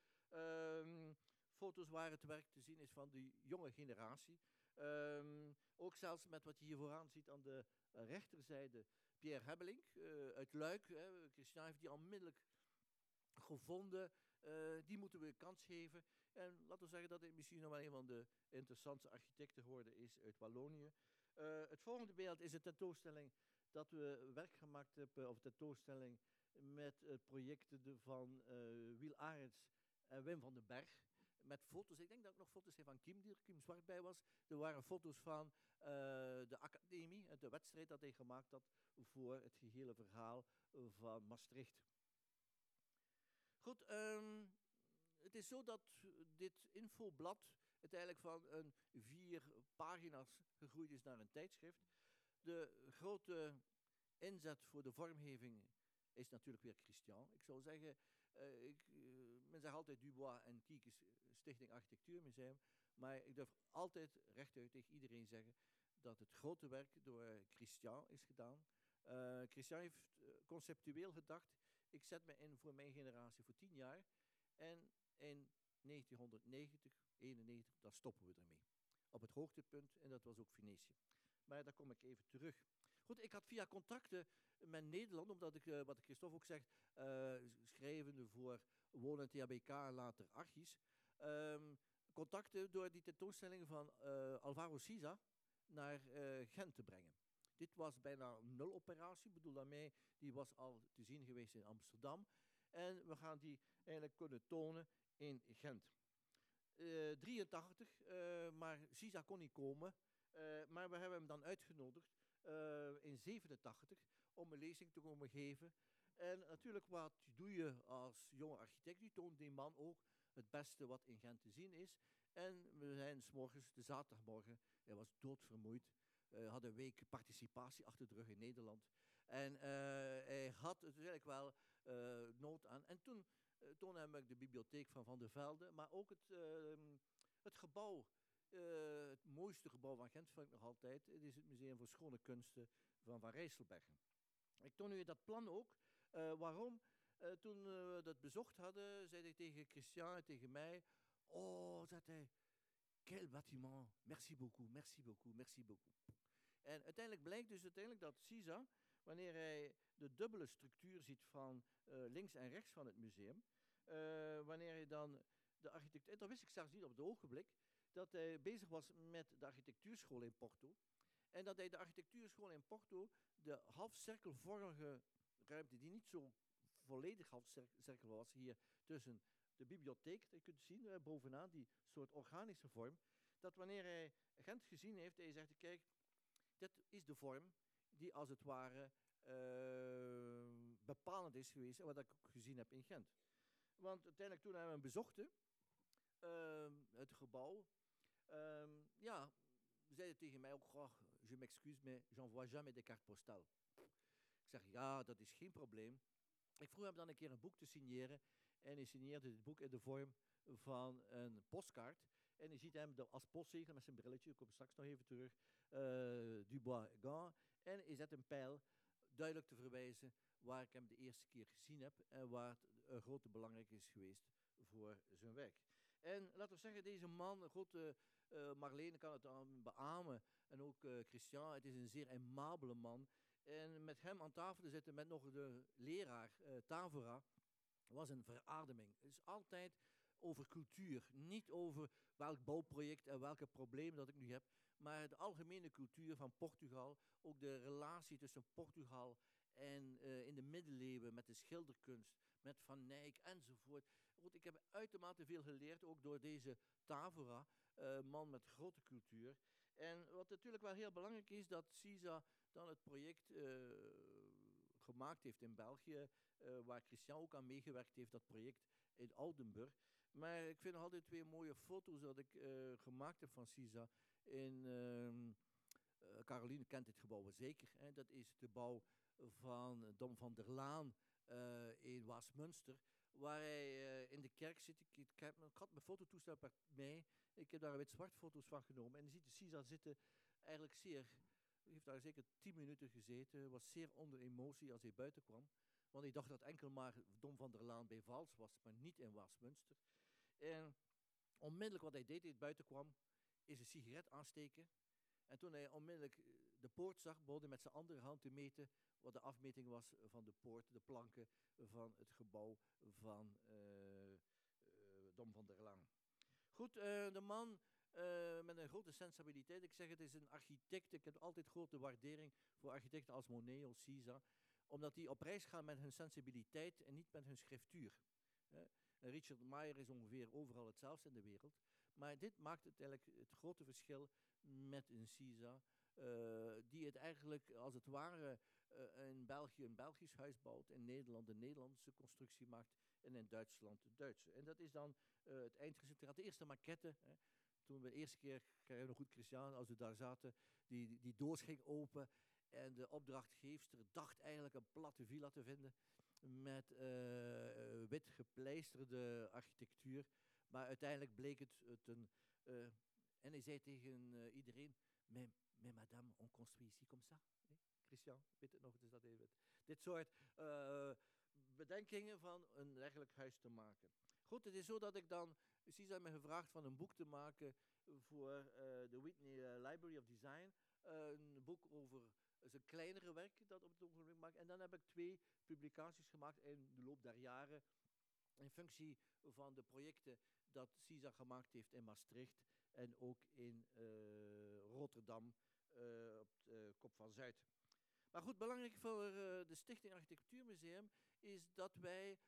Foto's waar het werk te zien is van de jonge generatie. Ook zelfs met wat je hier vooraan ziet aan de rechterzijde, Pierre Hebbelink uit Luik. Christian heeft die onmiddellijk gevonden, die moeten we een kans geven. En laten we zeggen dat hij misschien nog wel een van de interessantste architecten geworden is uit Wallonië. Het volgende beeld is een tentoonstelling dat we werk gemaakt hebben, of een tentoonstelling met projecten van Wiel Arends en Wim van den Berg. met foto's. Ik denk dat ik nog foto's heb van Kim, die er Kim Zwart bij was. Er waren foto's van de academie, de wedstrijd dat hij gemaakt had voor het gehele verhaal van Maastricht. Goed, het is zo dat dit infoblad uiteindelijk van een 4 pagina's gegroeid is naar een tijdschrift. De grote inzet voor de vormgeving is natuurlijk weer Christian. Ik zou zeggen, men zegt altijd Dubois en Kiekes Stichting Architectuurmuseum, maar ik durf altijd rechtuit tegen iedereen zeggen dat het grote werk door Christian is gedaan. Christian heeft conceptueel gedacht, ik zet me in voor mijn generatie voor 10 jaar en in 1990, 91, dan stoppen we ermee. Op het hoogtepunt, en dat was ook Venetië. Maar daar kom ik even terug. Goed, ik had via contacten met Nederland, omdat ik, wat Christophe ook zegt, schrijvende voor Wonen THBK en later Archis, contacten door die tentoonstelling van Alvaro Siza naar Gent te brengen. Dit was bijna een nul-operatie, bedoel daarmee, die was al te zien geweest in Amsterdam. En we gaan die eigenlijk kunnen tonen in Gent. 83, maar Siza kon niet komen. Maar we hebben hem dan uitgenodigd in 87 om een lezing te komen geven. En natuurlijk, wat doe je als jonge architect? Je toont die man ook het beste wat in Gent te zien is. En we zijn 's morgens, de zaterdagmorgen, hij was doodvermoeid. Had een week participatie achter de rug in Nederland. En hij had het eigenlijk wel nood aan. En toen toonde hem de bibliotheek van Van der Velde, maar ook het gebouw. Het mooiste gebouw van Gent vind ik nog altijd. Het is het Museum voor Schone Kunsten van Van Rijsselbergen. Ik toon u dat plan ook. Waarom? Toen we dat bezocht hadden, zei hij tegen Christian en tegen mij: oh, zei hij, quel bâtiment, merci beaucoup, merci beaucoup, merci beaucoup. En uiteindelijk blijkt dus dat Siza, wanneer hij de dubbele structuur ziet van links en rechts van het museum, wanneer hij dan de architectuur, dat wist ik zelfs niet op het ogenblik, dat hij bezig was met de architectuurschool in Porto. En dat hij de architectuurschool in Porto, de halfcirkelvormige ruimte, die niet zo volledig halfcirkel was, hier tussen de bibliotheek, dat je kunt zien, bovenaan, die soort organische vorm, dat wanneer hij Gent gezien heeft, hij zegt, kijk, dit is de vorm die als het ware bepalend is geweest en wat ik ook gezien heb in Gent. Want uiteindelijk toen hij hem bezochten, het gebouw, ja, zei tegen mij ook, oh, je m'excuse, mais j'envoie jamais des cartes postales. Ik zeg, ja, dat is geen probleem. Ik vroeg hem dan een keer een boek te signeren en hij signeerde dit boek in de vorm van een postkaart. En je ziet hem als postzegel met zijn brilletje, ik kom straks nog even terug, Dubois Gand. En hij zet een pijl duidelijk te verwijzen waar ik hem de eerste keer gezien heb en waar het een grote belangrijk is geweest voor zijn werk. En laten we zeggen, deze man, Marlene kan het dan beamen en ook Christian, het is een zeer aimabele man. En met hem aan tafel te zitten met nog de leraar Tavora was een verademing. Het is altijd over cultuur, niet over welk bouwproject en welke problemen dat ik nu heb, maar de algemene cultuur van Portugal, ook de relatie tussen Portugal en in de middeleeuwen met de schilderkunst, met Van Eyck enzovoort. Goed, ik heb uitermate veel geleerd, ook door deze Tavora, man met grote cultuur. En wat natuurlijk wel heel belangrijk is, dat Siza dan het project gemaakt heeft in België, waar Christian ook aan meegewerkt heeft, dat project in Oudenburg. Maar ik vind nog altijd 2 mooie foto's dat ik gemaakt heb van Siza. Caroline kent dit gebouw wel zeker. Hè? Dat is de bouw van Dom van der Laan in Waasmunster, waar hij in de kerk zit. Ik had mijn fototoestel bij mij. Ik heb daar wit-zwart foto's van genomen. En je ziet de Siza zitten eigenlijk zeer... Hij heeft daar zeker 10 minuten gezeten. Was zeer onder emotie als hij buiten kwam. Want ik dacht dat enkel maar Dom van der Laan bij Vals was, maar niet in Waasmunster. En onmiddellijk wat hij deed, hij buiten kwam, is een sigaret aansteken. En toen hij onmiddellijk de poort zag, begon hij met zijn andere hand te meten wat de afmeting was van de poort, de planken van het gebouw van Dom van der Laan. Goed, de man met een grote sensibiliteit. Ik zeg, het is een architect. Ik heb altijd grote waardering voor architecten als Monet of Siza, omdat die op reis gaan met hun sensibiliteit en niet met hun schriftuur. En Richard Meier is ongeveer overal hetzelfde in de wereld. Maar dit maakt het eigenlijk het grote verschil met een CISA, die het eigenlijk als het ware in België een Belgisch huis bouwt, in Nederland een Nederlandse constructie maakt en in Duitsland de Duitse. En dat is dan het eindresultaat. De eerste maquette, toen we de eerste keer, ik herinner me goed Christian, als we daar zaten, die doos ging open en de opdrachtgeefster dacht eigenlijk een platte villa te vinden met wit gepleisterde architectuur. Maar uiteindelijk bleek het een... en hij zei tegen iedereen, mais madame, on construit ici comme ça. Christian, weet het nog, dus dat even. Dit soort bedenkingen van een dergelijk huis te maken. Goed, het is zo dat ik dan, precies had me gevraagd van een boek te maken voor de Whitney Library of Design. Een boek over zijn kleinere werk dat op het ogenblik maakt. En dan heb ik 2 publicaties gemaakt in de loop der jaren. In functie van de projecten dat CISA gemaakt heeft in Maastricht en ook in Rotterdam op de Kop van Zuid. Maar goed, belangrijk voor de Stichting Architectuurmuseum is dat wij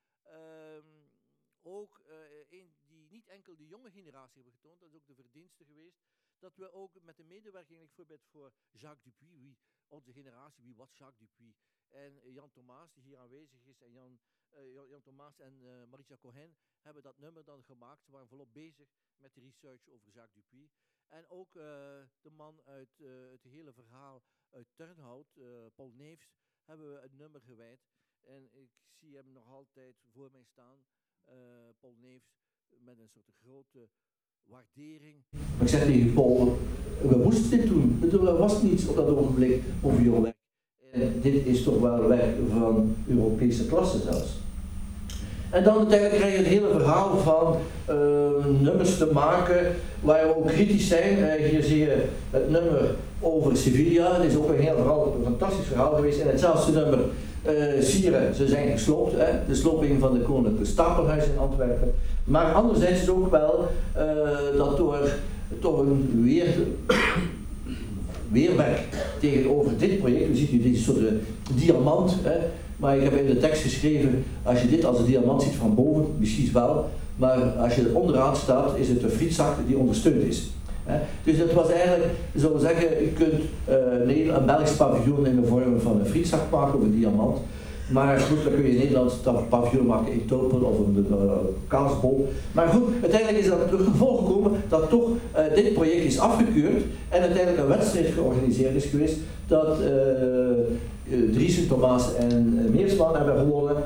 ook die niet enkel de jonge generatie hebben getoond, dat is ook de verdienste geweest, dat we ook met de medewerking, bijvoorbeeld voor Jacques Dupuy, onze generatie, wie was Jacques Dupuy? En Jan Thomas, die hier aanwezig is, en Jan Thomas en Maricha Cohen hebben dat nummer dan gemaakt. Ze waren volop bezig met de research over Jacques Dupuy. En ook de man uit het hele verhaal uit Turnhout, Paul Neefs, hebben we een nummer gewijd. En ik zie hem nog altijd voor mij staan, Paul Neefs, met een soort grote waardering. Maar ik zei tegen Paul, we moesten dit doen. Er was niets op dat ogenblik over jouw werk. En dit is toch wel werk van Europese klasse zelfs. En dan uiteindelijk krijg je het hele verhaal van nummers te maken waar we ook kritisch zijn. Hier zie je het nummer over Sevilla. Het is ook een fantastisch verhaal geweest. En hetzelfde nummer Sieren, ze zijn gesloopt. De sloping van de Koninklijke Stapelhuis in Antwerpen. Maar anderzijds is ook wel dat door toch een weerwerk tegenover dit project. U ziet hier deze soort diamant. Maar ik heb in de tekst geschreven, als je dit als een diamant ziet van boven, misschien wel. Maar als je onderaan staat, is het een frietzak die ondersteund is. Dus het was eigenlijk, zullen we zeggen, je kunt een Belgisch paviljoen in de vorm van een frietzak maken of een diamant. Maar goed, dan kun je in Nederland dat paviljoen maken in tulpen of een kaasbol. Maar goed, uiteindelijk is dat het gevolg gekomen dat toch dit project is afgekeurd en uiteindelijk een wedstrijd georganiseerd is geweest dat Driessen, Thomas en Meersman hebben gewonnen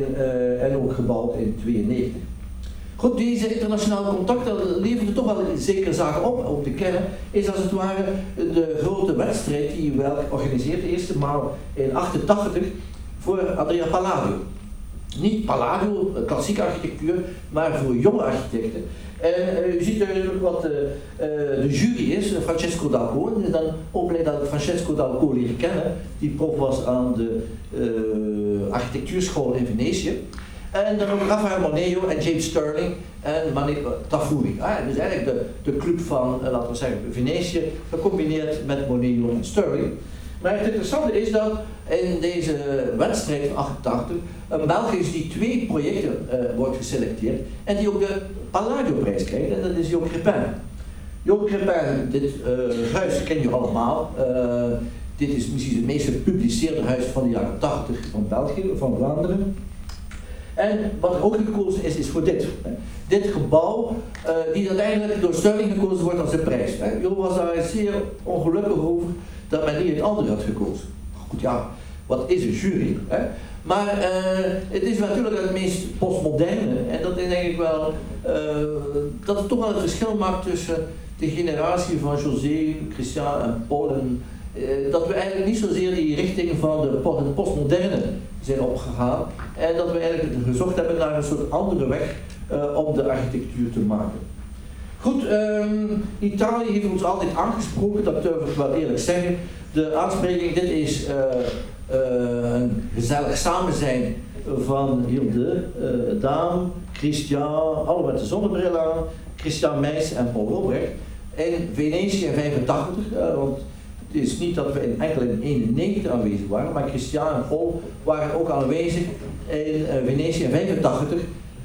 en ook gebouwd in 1992. Goed, deze internationale contacten leveren toch wel zekere zaken op, om te kennen, is als het ware de grote wedstrijd die wel organiseert, de eerste maal in 1988 voor Andrea Palladio. Niet Palladio, klassieke architectuur, maar voor jonge architecten. En u ziet natuurlijk wat de jury is, Francesco Dalco. En dan ook blij dat ik Francesco Dalco leren kennen, die prof was aan de architectuurschool in Venetië. En dan ook Rafael Moneo en James Sterling en Manik Tafuri. Dus eigenlijk de club van, laten we zeggen, Venetië, gecombineerd met Moneo en Sterling. Maar het interessante is dat in deze wedstrijd van 88 een Belg is die 2 projecten wordt geselecteerd en die ook de Palladio-prijs krijgt, en dat is Joop Crépin. Joop Crépin, dit huis ken je allemaal. Dit is misschien het meest gepubliceerde huis van de jaren 80 van België, van Vlaanderen. En wat er ook gekozen is voor dit. Dit gebouw, die uiteindelijk door Sterling gekozen wordt als de prijs. Joop was daar zeer ongelukkig over dat men niet het andere had gekozen. Goed, ja, wat is een jury? Maar het is natuurlijk het meest postmoderne. En dat is denk ik wel, dat het toch wel een verschil maakt tussen de generatie van José, Christian en Paul. En, dat we eigenlijk niet zozeer die richting van het postmoderne zijn opgegaan. En dat we eigenlijk gezocht hebben naar een soort andere weg om de architectuur te maken. Goed, Italië heeft ons altijd aangesproken, dat durf ik wel eerlijk zeggen. De aanspreking, dit is een gezellig samen zijn van Hilde, Daan, Christian, allemaal met de zonnebril aan, Christian Meijs en Paul Robrecht. In Venetië in 85, want het is niet dat we enkel in 1991 aanwezig waren, maar Christian en Paul waren ook aanwezig in Venetië in 85.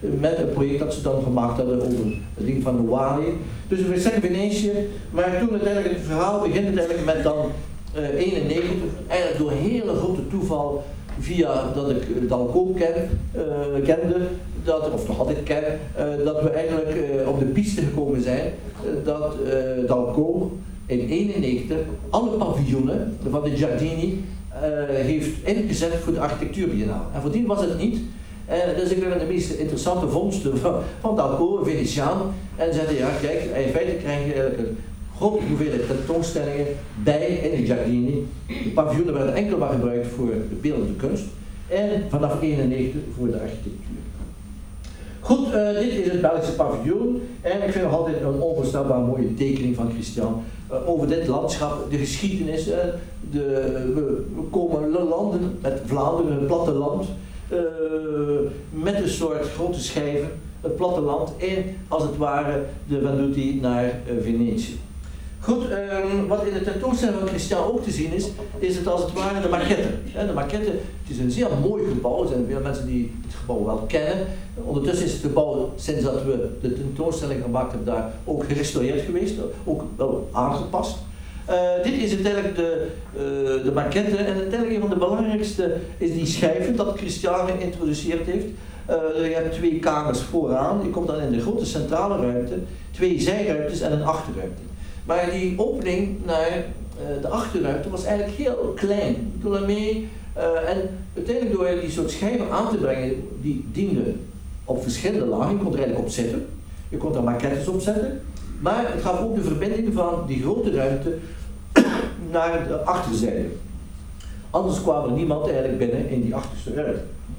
met een project dat ze dan gemaakt hadden over het ding van de Wali. Dus we zeggen Venetië, maar toen uiteindelijk het verhaal begint uiteindelijk met dan 91, eigenlijk door hele grote toeval, via dat ik Dalco kende, of nog altijd ken, dat we eigenlijk op de piste gekomen zijn dat Dalco in 91 alle paviljoenen van de Giardini heeft ingezet voor de architectuurbiennale. En voordien was het niet. Dat is een van de meest interessante vondsten van Dalco, een Venetiaan. En zeiden, ja kijk, in feite krijg je eigenlijk een grote hoeveelheid tentoonstellingen bij in de Giardini. De paviljoenen werden enkel maar gebruikt voor de beeldende kunst. En vanaf 91 voor de architectuur. Goed, dit is het Belgische paviljoen. En ik vind nog altijd een onvoorstelbaar mooie tekening van Christian over dit landschap, de geschiedenis. We komen landen met Vlaanderen, het platteland, met een soort grote schijven, het platteland en als het ware de Venduti naar Venetië. Goed, wat in de tentoonstelling van Christian ook te zien is het als het ware de maquette. De maquette, het is een zeer mooi gebouw, er zijn veel mensen die het gebouw wel kennen. Ondertussen is het gebouw, sinds dat we de tentoonstelling gemaakt hebben, daar ook gerestaureerd geweest, ook wel aangepast. Dit is uiteindelijk de maquette en uiteindelijk een van de belangrijkste is die schijven dat Christian geïntroduceerd heeft. Je hebt 2 kamers vooraan, je komt dan in de grote centrale ruimte, 2 zijruimtes en een achterruimte. Maar die opening naar de achterruimte was eigenlijk heel klein. En uiteindelijk door die soort schijven aan te brengen, die dienden op verschillende lagen, je kon er eigenlijk op zitten. Je kon er maquettes op zetten. Maar het gaf ook de verbinding van die grote ruimte naar de achterzijde. Anders kwam er niemand eigenlijk binnen in die achterste ruimte.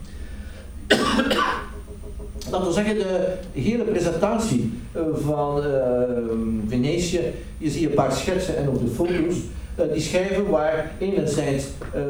Dat wil zeggen, de hele presentatie van Venetië, je ziet een paar schetsen en ook de foto's, die schijven waar enerzijds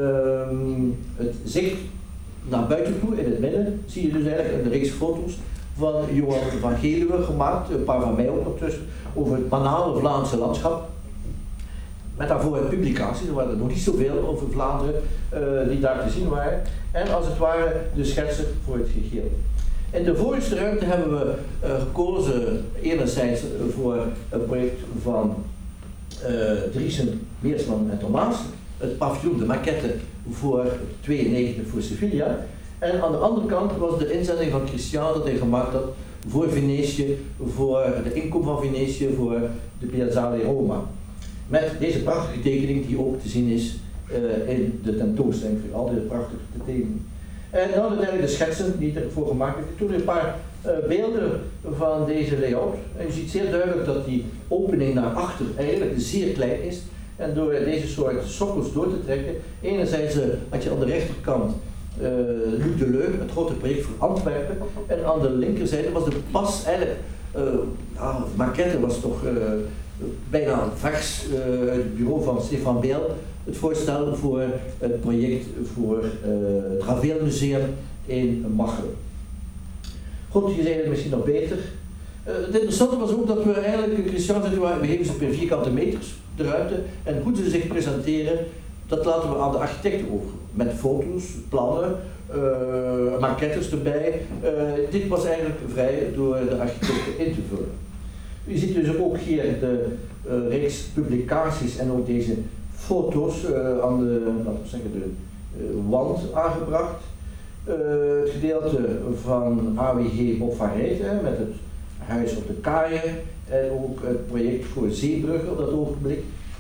het zicht naar buiten toe, in het midden, zie je dus eigenlijk een reeks foto's van Johan van Geluwe gemaakt, een paar van mij ook nog tussen, over het banale Vlaamse landschap. Met daarvoor publicaties, er waren nog niet zoveel over Vlaanderen die daar te zien waren. En als het ware de schetsen voor het geheel. In de voorste ruimte hebben we gekozen enerzijds voor het project van Driesen, Meersman en Thomas. Het paviljoen, de maquette voor 92 voor Sevilla. En aan de andere kant was de inzending van Christian dat hij gemaakt had voor Venetië, voor de inkom van Venetië, voor de Piazzale Roma. Met deze prachtige tekening die ook te zien is in de tentoonstelling. Ik vind altijd een prachtige tekening. En dan uiteindelijk de schetsen die ervoor gemaakt werden. Toen een paar beelden van deze layout. En je ziet zeer duidelijk dat die opening naar achter eigenlijk zeer klein is. En door deze soort sokkels door te trekken, enerzijds had je aan de rechterkant Luc de Leu, het grote project voor Antwerpen. En aan de linkerzijde was de pas eigenlijk, maquette was toch bijna vers uit het bureau van Stefan Beel. Het voorstel voor het project voor het Ravelmuseum in Machelen. Goed, je zei het misschien nog beter. Het interessante was ook dat we eigenlijk, Christian zei, we geven ze per vierkante meters de ruimte en hoe ze zich presenteren, dat laten we aan de architecten over. Met foto's, plannen, maquettes erbij. Dit was eigenlijk vrij door de architecten in te vullen. Je ziet dus ook hier de reeks publicaties en ook deze foto's aan de, laten we zeggen, de wand aangebracht. Het gedeelte van AWG Bob van Rijten met het huis op de kaaien en ook het project voor Zeebrugge op dat ogenblik.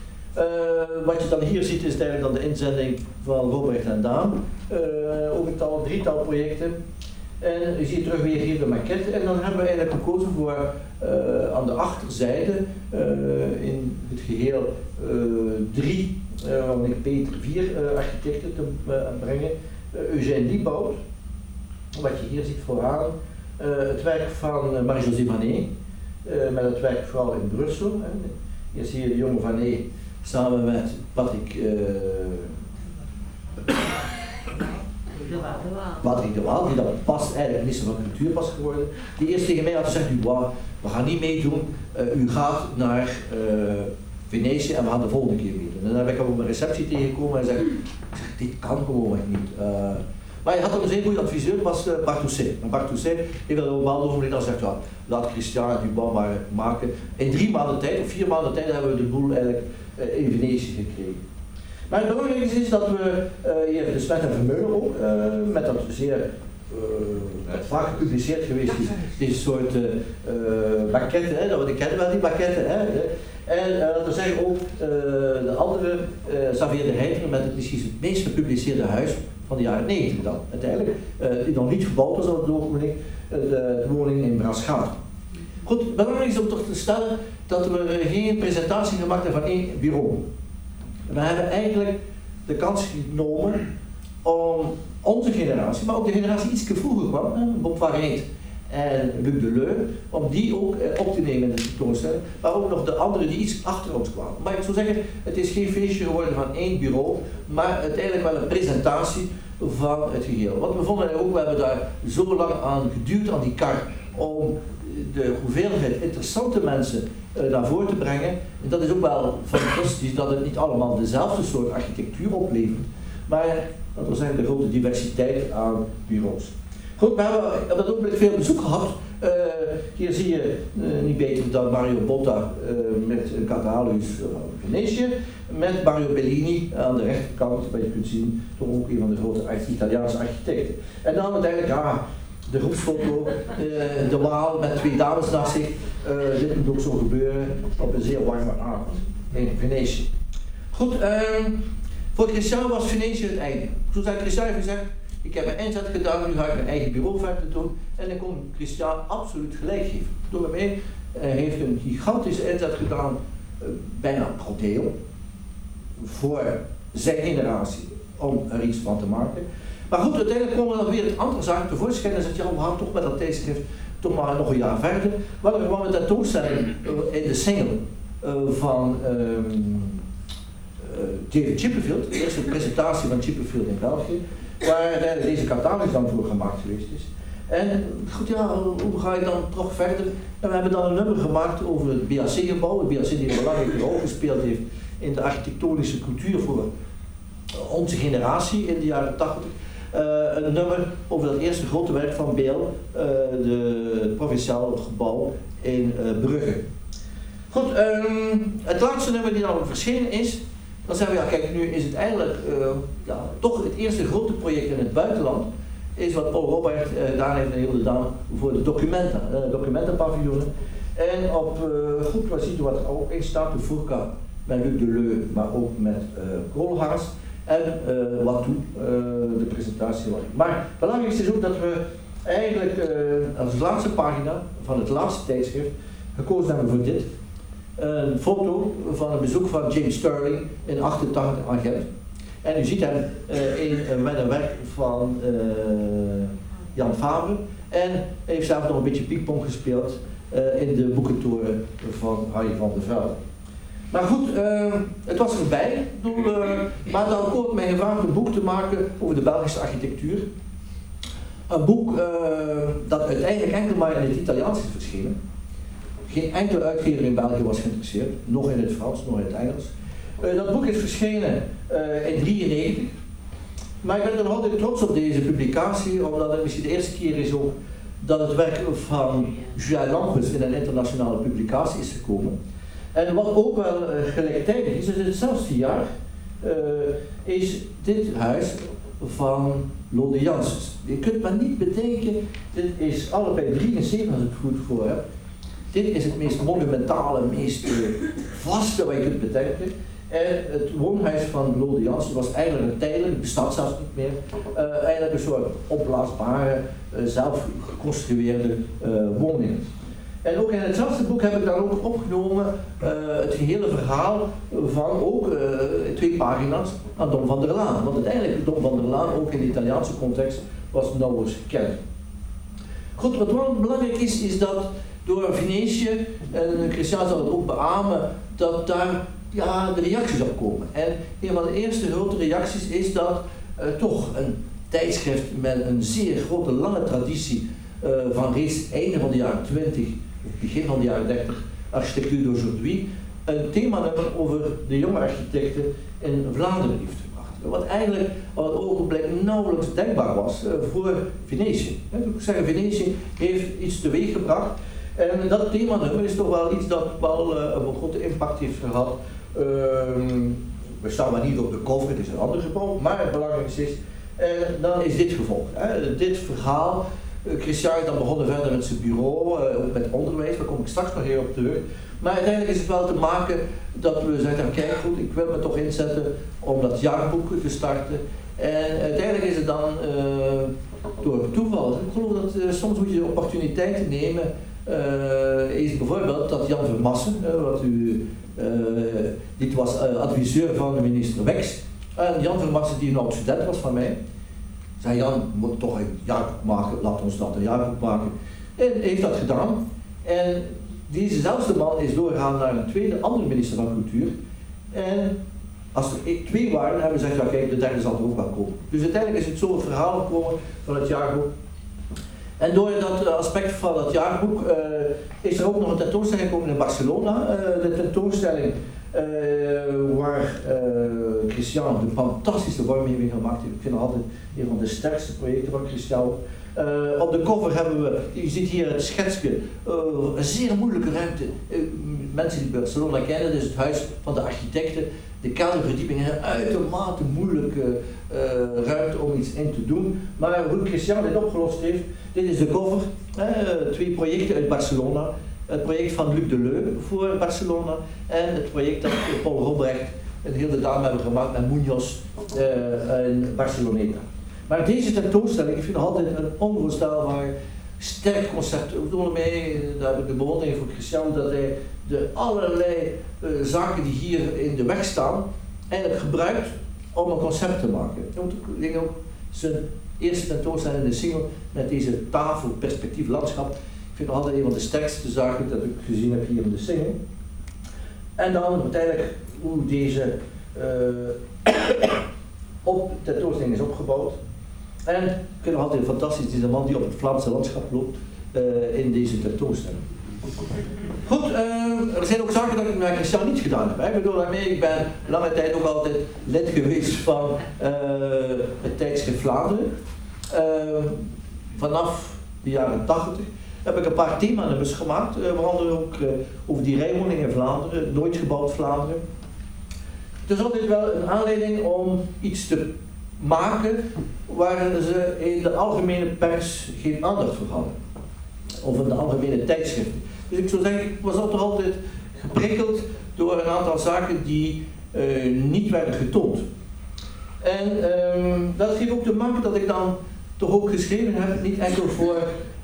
Wat je dan hier ziet is eigenlijk dan de inzending van Robert en Daan. Ook een drietal projecten. En je ziet terug weer hier de maquette en dan hebben we eigenlijk gekozen voor aan de achterzijde in het geheel 4 architecten te brengen. Eugène Liebout, wat je hier ziet vooraan, het werk van Marie-José Manet, met het werk vooral in Brussel. Hier zie je de jonge Manet samen met Patrick de Waal, die dan pas eigenlijk minister van Cultuur was geworden, die eerst tegen mij had gezegd, we gaan niet meedoen, u gaat naar Venetië en we gaan de volgende keer meedoen. En dan ben ik op een receptie tegengekomen en zei, dit kan gewoon niet. Maar hij had een zeer goede adviseur, was Barthouset. En Barthouset heeft op een bepaald ogenblik dan gezegd, ja, laat Christian en Dubois maar maken. In 3 maanden tijd, of 4 maanden tijd, hebben we de boel eigenlijk in Venetië gekregen. Maar het belangrijkste is dat we hier de Smet en Vermeulen ook, met dat zeer vaak gepubliceerd geweest is, deze soort maquetten, we kennen wel die maquetten. En laten we zeggen ook de andere, Xavier de Heijter met het misschien het meest gepubliceerde huis van de jaren 90 dan. Uiteindelijk, die nog niet gebouwd was op het ogenblik, de woning in Braschaat. Goed, belangrijk is om toch te stellen dat we geen presentatie gemaakt hebben van 1 bureau. We hebben eigenlijk de kans genomen om onze generatie, maar ook de generatie iets vroeger kwam, Bob van Reet en Luc Deleu, om die ook op te nemen in de tentoonstelling, maar ook nog de anderen die iets achter ons kwamen. Maar ik zou zeggen, het is geen feestje geworden van 1 bureau, maar uiteindelijk wel een presentatie van het geheel. Want we vonden ook, we hebben daar zo lang aan geduwd aan die kar om de hoeveelheid interessante mensen naar voren te brengen. En dat is ook wel fantastisch dat het niet allemaal dezelfde soort architectuur oplevert, maar dat we zeggen de grote diversiteit aan bureaus. Goed, we hebben op dat ogenblik veel bezoek gehad. Hier zie je niet beter dan Mario Botta met een catalogus van Venetië, met Mario Bellini aan de rechterkant, wat je kunt zien, toch ook een van de grote Italiaanse architecten. En dan uiteindelijk, de groepsfoto, de Waal met 2 dames naast zich. Dit moet ook zo gebeuren op een zeer warme avond in Venetië. Goed, voor Christian was Venetië het einde. Toen zei Christian gezegd, ik heb een inzet gedaan, nu ga ik mijn eigen bureau verder doen. En ik kon Christian absoluut gelijk geven. Door hem heen heeft een gigantische inzet gedaan, bijna pro deo, voor zijn generatie, om er iets van te maken. Maar goed, uiteindelijk komen we dan weer het andere zaken tevoorschijn en zegt, ja, we gaan toch met dat tijdschrift toch maar nog een jaar verder. Wel, er kwam een tentoonstelling in de single van David Chipperfield, de eerste presentatie van Chipperfield in België, waar deze catalogus dan voor gemaakt geweest is. En goed, ja, hoe ga je dan toch verder? En we hebben dan een nummer gemaakt over het BAC-gebouw, het BAC die een belangrijke rol gespeeld heeft in de architectonische cultuur voor onze generatie in de jaren 80. Een nummer over dat eerste grote werk van Beel, het provinciaal gebouw in Brugge. Goed, het laatste nummer die dan verschenen is, dan zeggen we, ja kijk, nu is het eigenlijk toch het eerste grote project in het buitenland, is wat Paul Robert daar heeft gedaan voor de documentapaviljoenen. En goed, we zien wat er ook in staat, de Fourca met Luc Deleu, maar ook met Koolhaas. En wat toe, de presentatie. Maar het belangrijkste is ook dat we eigenlijk als laatste pagina van het laatste tijdschrift gekozen hebben voor dit. Een foto van een bezoek van James Sterling in 88 aan Gent. En u ziet hem met een werk van Jan Fabre. En hij heeft zelf nog een beetje pingpong gespeeld in de boekentoren van Harry van der Velde. Maar goed, het was erbij, maar dan ook mij gevraagd een boek te maken over de Belgische architectuur. Een boek dat uiteindelijk enkel maar in het Italiaans is verschenen. Geen enkele uitgever in België was geïnteresseerd, nog in het Frans, nog in het Engels. Dat boek is verschenen in 1993. Maar ik ben er nog altijd trots op deze publicatie, omdat het misschien de eerste keer is ook dat het werk van Jules Lampes in een internationale publicatie is gekomen. En wat ook wel gelijktijdig is, in hetzelfde jaar is dit huis van Lode Janssens. Je kunt maar niet bedenken, dit is allebei 73 als ik het goed voor heb. Dit is het meest monumentale, meest vaste wat je kunt bedenken. En het woonhuis van Lode Janssens was eigenlijk een tijdelijk, bestaat zelfs niet meer, eigenlijk een soort opblaasbare, zelf geconstrueerde woning. En ook in hetzelfde boek heb ik dan ook opgenomen het gehele verhaal van ook 2 pagina's aan Dom van der Laan. Want uiteindelijk Dom van der Laan ook in de Italiaanse context was nauwelijks gekend. Goed, wat wel belangrijk is, is dat door Venetië, en Christian zal het ook beamen, dat daar de reacties op komen. En een van de eerste grote reacties is dat toch een tijdschrift met een zeer grote, lange traditie van reeds einde van de jaren 20, begin van de jaren 30, architectuur d'aujourd'hui, een themanummer over de jonge architecten in Vlaanderen heeft gebracht. Wat eigenlijk op het ogenblik nauwelijks denkbaar was voor Venetië. Ik moet zeggen, Venetië heeft iets teweeg gebracht. En dat themanummer is toch wel iets dat wel een grote impact heeft gehad. We staan maar niet op de cover, het is een ander gebouw, maar het belangrijkste is, dan is dit gevolgd. Dit verhaal, Christian is dan begonnen verder met zijn bureau, ook met onderwijs, daar kom ik straks nog heel op terug. Maar uiteindelijk is het wel te maken dat we zeggen, kijk goed, ik wil me toch inzetten om dat jaarboek te starten. En uiteindelijk is het dan door toeval. Ik geloof dat soms moet je de opportuniteiten nemen. Is bijvoorbeeld dat Jan Vermassen, dit was adviseur van de minister Wex. En Jan Vermassen, die een oud student was van mij, zei Jan, we moeten toch een jaarboek maken, laat ons dat een jaarboek maken. En heeft dat gedaan. En dezezelfde man is doorgegaan naar een andere minister van Cultuur. En als er 2 waren, hebben we gezegd, ja kijk, de derde zal er ook wel komen. Dus uiteindelijk is het zo het verhaal gekomen van het jaarboek. En door dat aspect van het jaarboek is er ook nog een tentoonstelling gekomen in Barcelona. De tentoonstelling waar Christian de fantastische vormgeving gemaakt heeft. Ik vind het altijd een van de sterkste projecten van Christian. Op de cover hebben we, je ziet hier het schetsje, een zeer moeilijke ruimte. Mensen die Barcelona kennen, dus het huis van de architecten. De kelderverdieping is een uitermate moeilijke ruimte om iets in te doen. Maar hoe Christian dit opgelost heeft, dit is de cover. 2 projecten uit Barcelona. Het project van Luc Deleu voor Barcelona en het project dat Paul Robrecht en de hele dame hebben gemaakt met Munoz in Barceloneta. Maar deze tentoonstelling, ik vind het altijd een onvoorstelbaar sterk concept. Ik bedoel mee, daar heb ik de bewondering voor Christian, dat hij de allerlei zaken die hier in de weg staan, eigenlijk gebruikt om een concept te maken. Ik denk ook zijn eerste tentoonstelling in de single met deze tafel, perspectief, landschap. Ik vind het altijd een van de sterkste zaken dat ik gezien heb hier in de single. En dan uiteindelijk hoe deze tentoonstelling is opgebouwd. En ik vind het altijd fantastisch, deze man die op het Vlaamse landschap loopt in deze tentoonstelling. Goed, er zijn ook zaken dat ik met Christian niet gedaan heb. Ik bedoel daarmee, ik ben lange tijd ook altijd lid geweest van het tijdschrift Vlaanderen. Vanaf de jaren 80 heb ik een paar themanummers gemaakt, waaronder ook over die rijwoning in Vlaanderen, nooit gebouwd Vlaanderen. Het is altijd wel een aanleiding om iets te maken waar ze in de algemene pers geen aandacht voor hadden. Of in de algemene tijdschriften. Dus ik zou zeggen, ik was altijd geprikkeld door een aantal zaken die niet werden getoond. En dat geeft ook te maken dat ik dan toch ook geschreven heb, niet enkel voor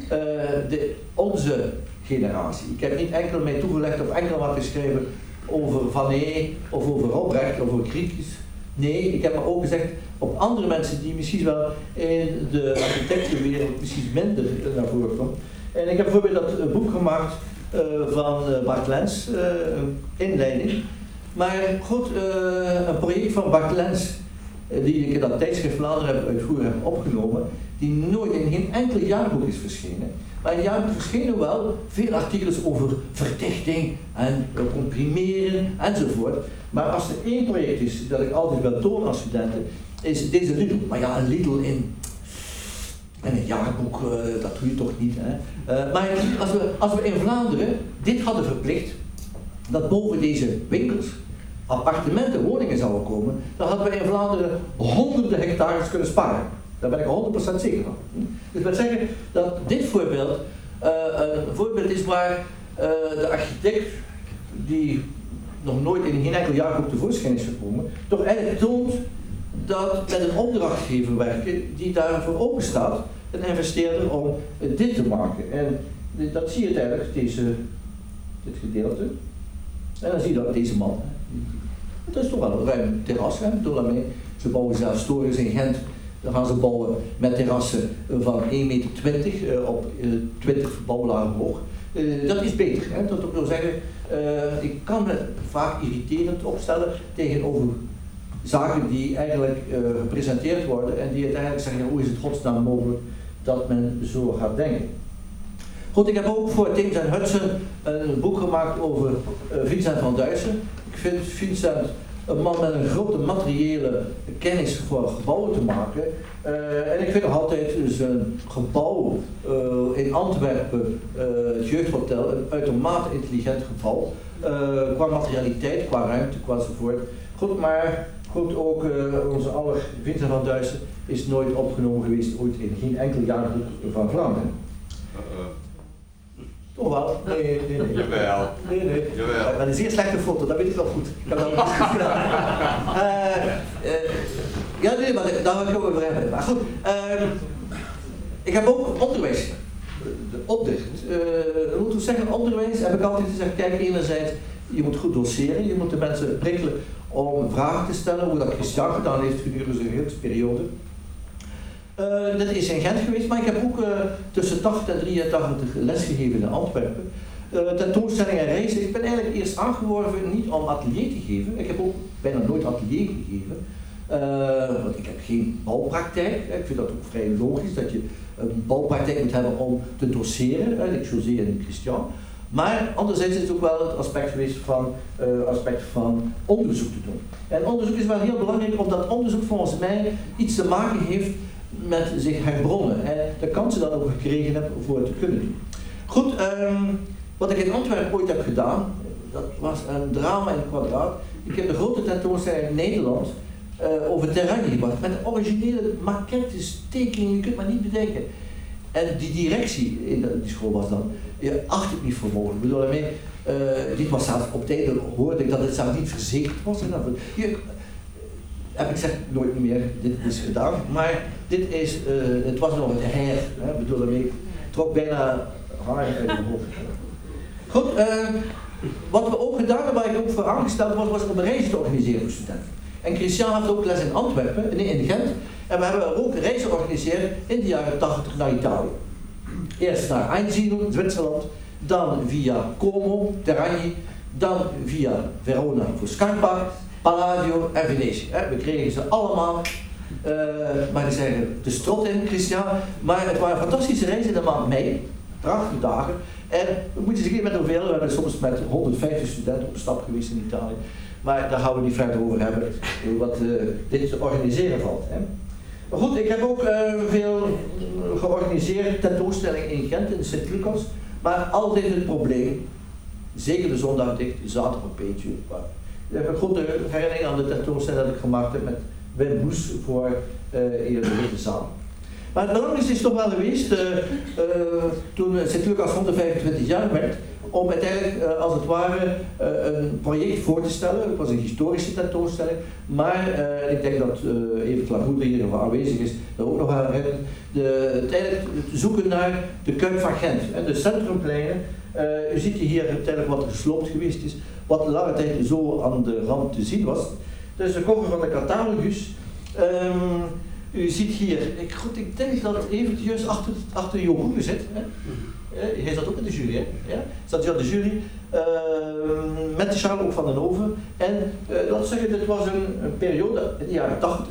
onze generatie. Ik heb niet enkel mij toegelegd of enkel wat geschreven over Van Ee of over Robrecht of over Kriekjes. Nee, ik heb maar ook gezegd op andere mensen die misschien wel in de architectenwereld misschien minder naar voren komen. En ik heb bijvoorbeeld dat boek gemaakt van Bart Lens, inleiding. Maar goed, een project van Bart Lens, die ik in dat tijdschrift Vlaanderen uitvoerig heb opgenomen, die nooit in geen enkel jaarboek is verschenen. Maar in het jaarboek verschenen wel veel artikels over verdichting en comprimeren enzovoort. Maar als er één project is dat ik altijd wil tonen als studenten, is deze Lidl. Maar ja, een Lidl in een jaarboek, dat doe je toch niet. Hè? Maar als we in Vlaanderen dit hadden verplicht, dat boven deze winkels appartementen, woningen zouden komen, dan hadden we in Vlaanderen honderden hectares kunnen sparen. Daar ben ik 100% zeker van. Dus dat wil zeggen dat dit voorbeeld een voorbeeld is waar de architect, die nog nooit in geen enkel jaarboek tevoorschijn is gekomen, toch eigenlijk toont dat met een opdrachtgever werken die daarvoor open staat, een investeerder om dit te maken. En dat zie je uiteindelijk, dit gedeelte. En dan zie je dat deze man. Het is toch wel een ruim terras, hè? Ze bouwen zelfs torens in Gent. Dan gaan ze bouwen met terrassen van 1,20 meter op 20 bouwlagen hoog. Dat is beter. Hè? Dat wil zeggen, ik kan me vaak irriterend opstellen tegenover zaken die eigenlijk gepresenteerd worden en die uiteindelijk zeggen, hoe is het godsnaam mogelijk dat men zo gaat denken. Goed, ik heb ook voor Thames & Hudson een boek gemaakt over Vincent van Duysen. Ik vind Vincent een man met een grote materiële kennis voor gebouwen te maken. En ik vind nog altijd zijn gebouw in Antwerpen, het Jeugdhotel, een uitermate intelligent gebouw. Qua materialiteit, qua ruimte, qua enzovoort. Goed, maar goed, ook onze aller Vincent van Duysen is nooit opgenomen geweest, ooit in geen enkel jaarboek van Vlaanderen. Toch wel? Nee. Jawel. Nee. Jawel. Dat is een zeer slechte foto, dat weet ik wel goed. Ik heb dat ook goed gedaan. Ja, nee, maar daar wil ik ook over hebben. Maar goed, ik heb ook onderwijs. De opdracht. Moet ik zeggen, onderwijs heb ik altijd gezegd, kijk, enerzijds, je moet goed doseren, je moet de mensen prikkelen om vragen te stellen, hoe dat Christian gedaan heeft gedurende zijn hele periode. Dat is in Gent geweest, maar ik heb ook tussen 80 en 83 lesgegeven in Antwerpen. Tentoonstellingen en reizen. Ik ben eigenlijk eerst aangeworven niet om atelier te geven. Ik heb ook bijna nooit atelier gegeven. Want ik heb geen bouwpraktijk. Ik vind dat ook vrij logisch dat je een bouwpraktijk moet hebben om te doseren. Ik José en Christian. Maar anderzijds is het ook wel het aspect geweest van onderzoek te doen. En onderzoek is wel heel belangrijk, omdat onderzoek volgens mij iets te maken heeft met zich herbronnen en de kansen dat ook gekregen heb voor het te kunnen doen. Goed, wat ik in Antwerpen ooit heb gedaan, dat was een drama in het kwadraat. Ik heb de grote tentoonstelling in Nederland over terrein gebracht, met originele maquettes, tekeningen, je kunt het maar niet bedenken. En die directie in die school was dan, acht ik niet voor mogelijk. Ik bedoel, dit was zelfs op het einde hoorde ik dat het zelfs niet verzekerd was. Heb ik gezegd, nooit meer, dit is gedaan. Maar dit is, het was nog het her. Ik bedoel, ik trok bijna haar uit mijn hoofd. Goed, wat we ook gedaan hebben, waar ik ook voor aangesteld was, was om een reis te organiseren voor studenten. En Christian had ook les in Antwerpen, in Gent. En we hebben ook reizen georganiseerd in de jaren 80 naar Italië. Eerst naar Einsiedeln, Zwitserland, dan via Como, Terragni, dan via Verona voor Scarpa, Palladio en Venetië. We kregen ze allemaal, maar die zijn de strot in, Christian. Maar het waren fantastische reizen in de maand mei, prachtige dagen. En we moeten zich niet met hoeveel, we hebben soms met 150 studenten op stap geweest in Italië. Maar daar gaan we niet verder over hebben, wat dit te organiseren valt. Hè. Maar goed, ik heb ook veel georganiseerd tentoonstellingen in Gent, in Sint-Lucas. Maar altijd het probleem, zeker de zondag dicht, de zaterdag een beetje. Ik heb een goede herinnering aan de tentoonstelling dat ik gemaakt heb met Wim Boes voor in de Witte Zaal. Maar het belangrijkste is toch wel geweest, toen Sint-Lucas 125 jaar werd, om uiteindelijk als het ware een project voor te stellen. Het was een historische tentoonstelling, maar ik denk dat Evert Lagoede hier aanwezig is, dat ook nog wel herinnert. Uiteindelijk het zoeken naar de Kuip van Gent, de centrumpleinen. U ziet hier uiteindelijk wat er gesloopt geweest is, wat lange tijd zo aan de rand te zien was. Dat is de koffer van de catalogus. U ziet hier, ik denk dat Evert juist achter Jo Goede zit. Hè? Hij zat ook in de jury, hè? Ja? Zat hij aan de jury, met Charles van den Hoven. En laten we zeggen, dit was een periode in de jaren 80.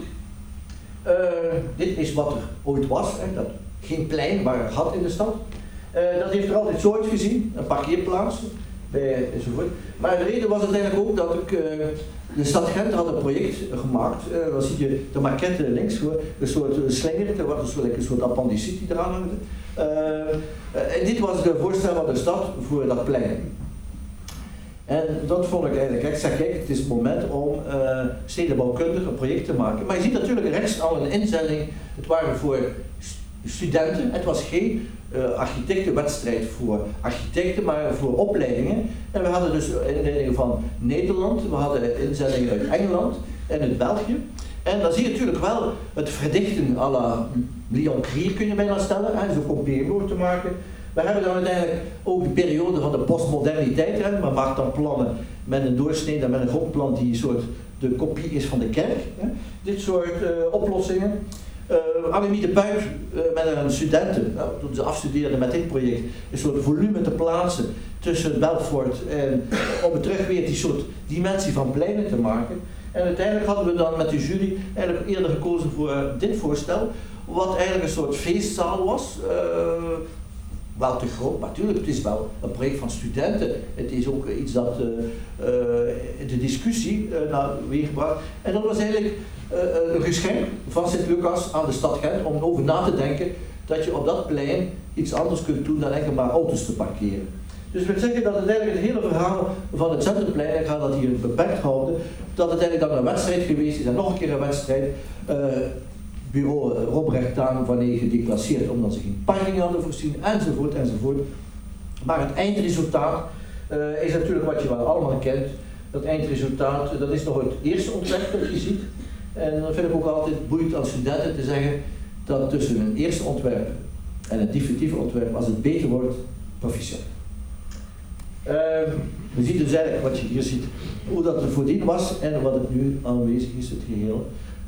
Dit is wat er ooit was, hè? Dat, geen plein, maar een gat in de stad. Dat heeft er altijd zo uitgezien, een parkeerplaats enzovoort. Maar de reden was uiteindelijk ook dat ik, de stad Gent had een project gemaakt. Dan zie je de maquette links voor, een soort slinger, er was een soort appendicit die eraan hangde. En dit was de voorstel van de stad voor dat plein. En dat vond ik eigenlijk, ik zeg kijk, het is het moment om stedenbouwkundig een project te maken. Maar je ziet natuurlijk rechts al een inzending, het waren voor studenten, het was geen architectenwedstrijd voor architecten, maar voor opleidingen. En we hadden dus inzendingen van Nederland, we hadden inzendingen uit Engeland en uit België. En dan zie je natuurlijk wel het verdichten à la Leon Krier kun je bijna stellen, zo proberen te maken. We hebben dan uiteindelijk ook de periode van de postmoderniteit, men maakt dan plannen met een doorsnede en met een grondplan die een soort de kopie is van de kerk. Dit soort oplossingen. Annemie de Puyp met een studenten, toen ze afstudeerden met dit project, een soort volume te plaatsen tussen Belfort en om het terug weer die soort dimensie van pleinen te maken. En uiteindelijk hadden we dan met de jury eigenlijk eerder gekozen voor dit voorstel, wat eigenlijk een soort feestzaal was, wel te groot, maar natuurlijk, het is wel een project van studenten. Het is ook iets dat de discussie weergebracht. En dat was eigenlijk een geschenk van Sint-Lucas aan de stad Gent om over na te denken dat je op dat plein iets anders kunt doen dan enkel maar auto's te parkeren. Dus we zeggen dat het eigenlijk het hele verhaal van het Centrumplein, ik ga dat hier beperkt houden, dat het eigenlijk dan een wedstrijd geweest is en nog een keer een wedstrijd. Bureau Robrecht aan wanneer gedeclasseerd omdat ze geen parking hadden voorzien, enzovoort, enzovoort. Maar het eindresultaat is natuurlijk wat je wel allemaal kent. Dat eindresultaat, dat is nog het eerste ontwerp dat je ziet. En dan vind ik ook altijd boeiend aan studenten te zeggen dat tussen een eerste ontwerp en een definitieve ontwerp, als het beter wordt, proficiat. Je ziet dus eigenlijk wat je hier ziet, hoe dat er voordien was en wat het nu aanwezig is, het geheel.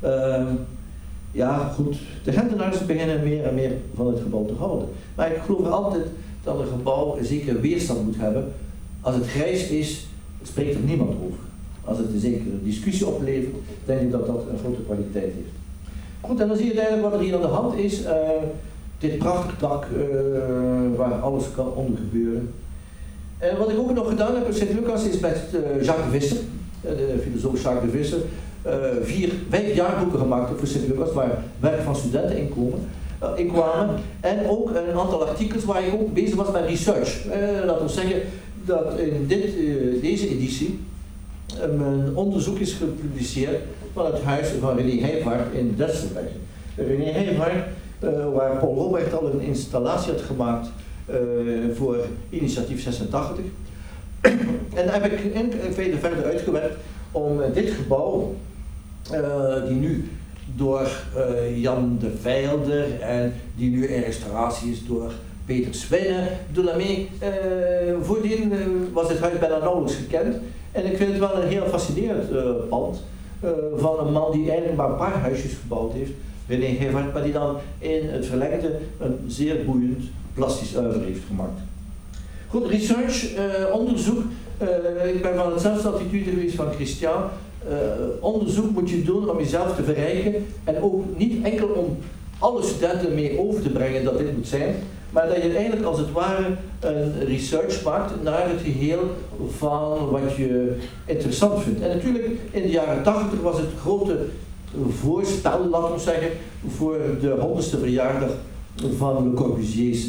Ja, goed, de Gentenaars beginnen meer en meer van het gebouw te houden. Maar ik geloof altijd dat een gebouw een zekere weerstand moet hebben. Als het grijs is, spreekt er niemand over. Als het een zekere discussie oplevert, denk ik dat dat een grote kwaliteit heeft. Goed, en dan zie je eigenlijk wat er hier aan de hand is. Dit prachtig dak waar alles kan onder gebeuren. En wat ik ook nog gedaan heb in Sint-Lucas is met Jacques de Visser, de filosoof Jacques de Visser, 5 jaarboeken gemaakt voor Sint-Lucas waar werk van studenten in kwamen. En ook een aantal artikels waar ik ook bezig was met research. Laten we zeggen dat in deze editie een onderzoek is gepubliceerd van het huis van René Heijvaart in Desselberg. René Heijvaart, waar Paul Robrecht al een installatie had gemaakt voor initiatief 86. En daar heb ik verder uitgewerkt om dit gebouw, die nu door Jan de Veilder en die nu in restauratie is door Peter Swijne, doe daarmee, voordien was dit huis bijna nauwelijks gekend. En ik vind het wel een heel fascinerend pand van een man die eigenlijk maar een paar huisjes gebouwd heeft, René Heijvaart, maar die dan in het verlengde een zeer boeiend plastisch oeuvre heeft gemaakt. Goed, research, onderzoek. Ik ben van hetzelfde attitude geweest van Christian. Onderzoek moet je doen om jezelf te verrijken en ook niet enkel om alle studenten mee over te brengen dat dit moet zijn, maar dat je eigenlijk als het ware een research maakt naar het geheel van wat je interessant vindt. En natuurlijk in de jaren 80 was het grote voorstel, laten we zeggen, voor de 100ste verjaardag van Le Corbusier's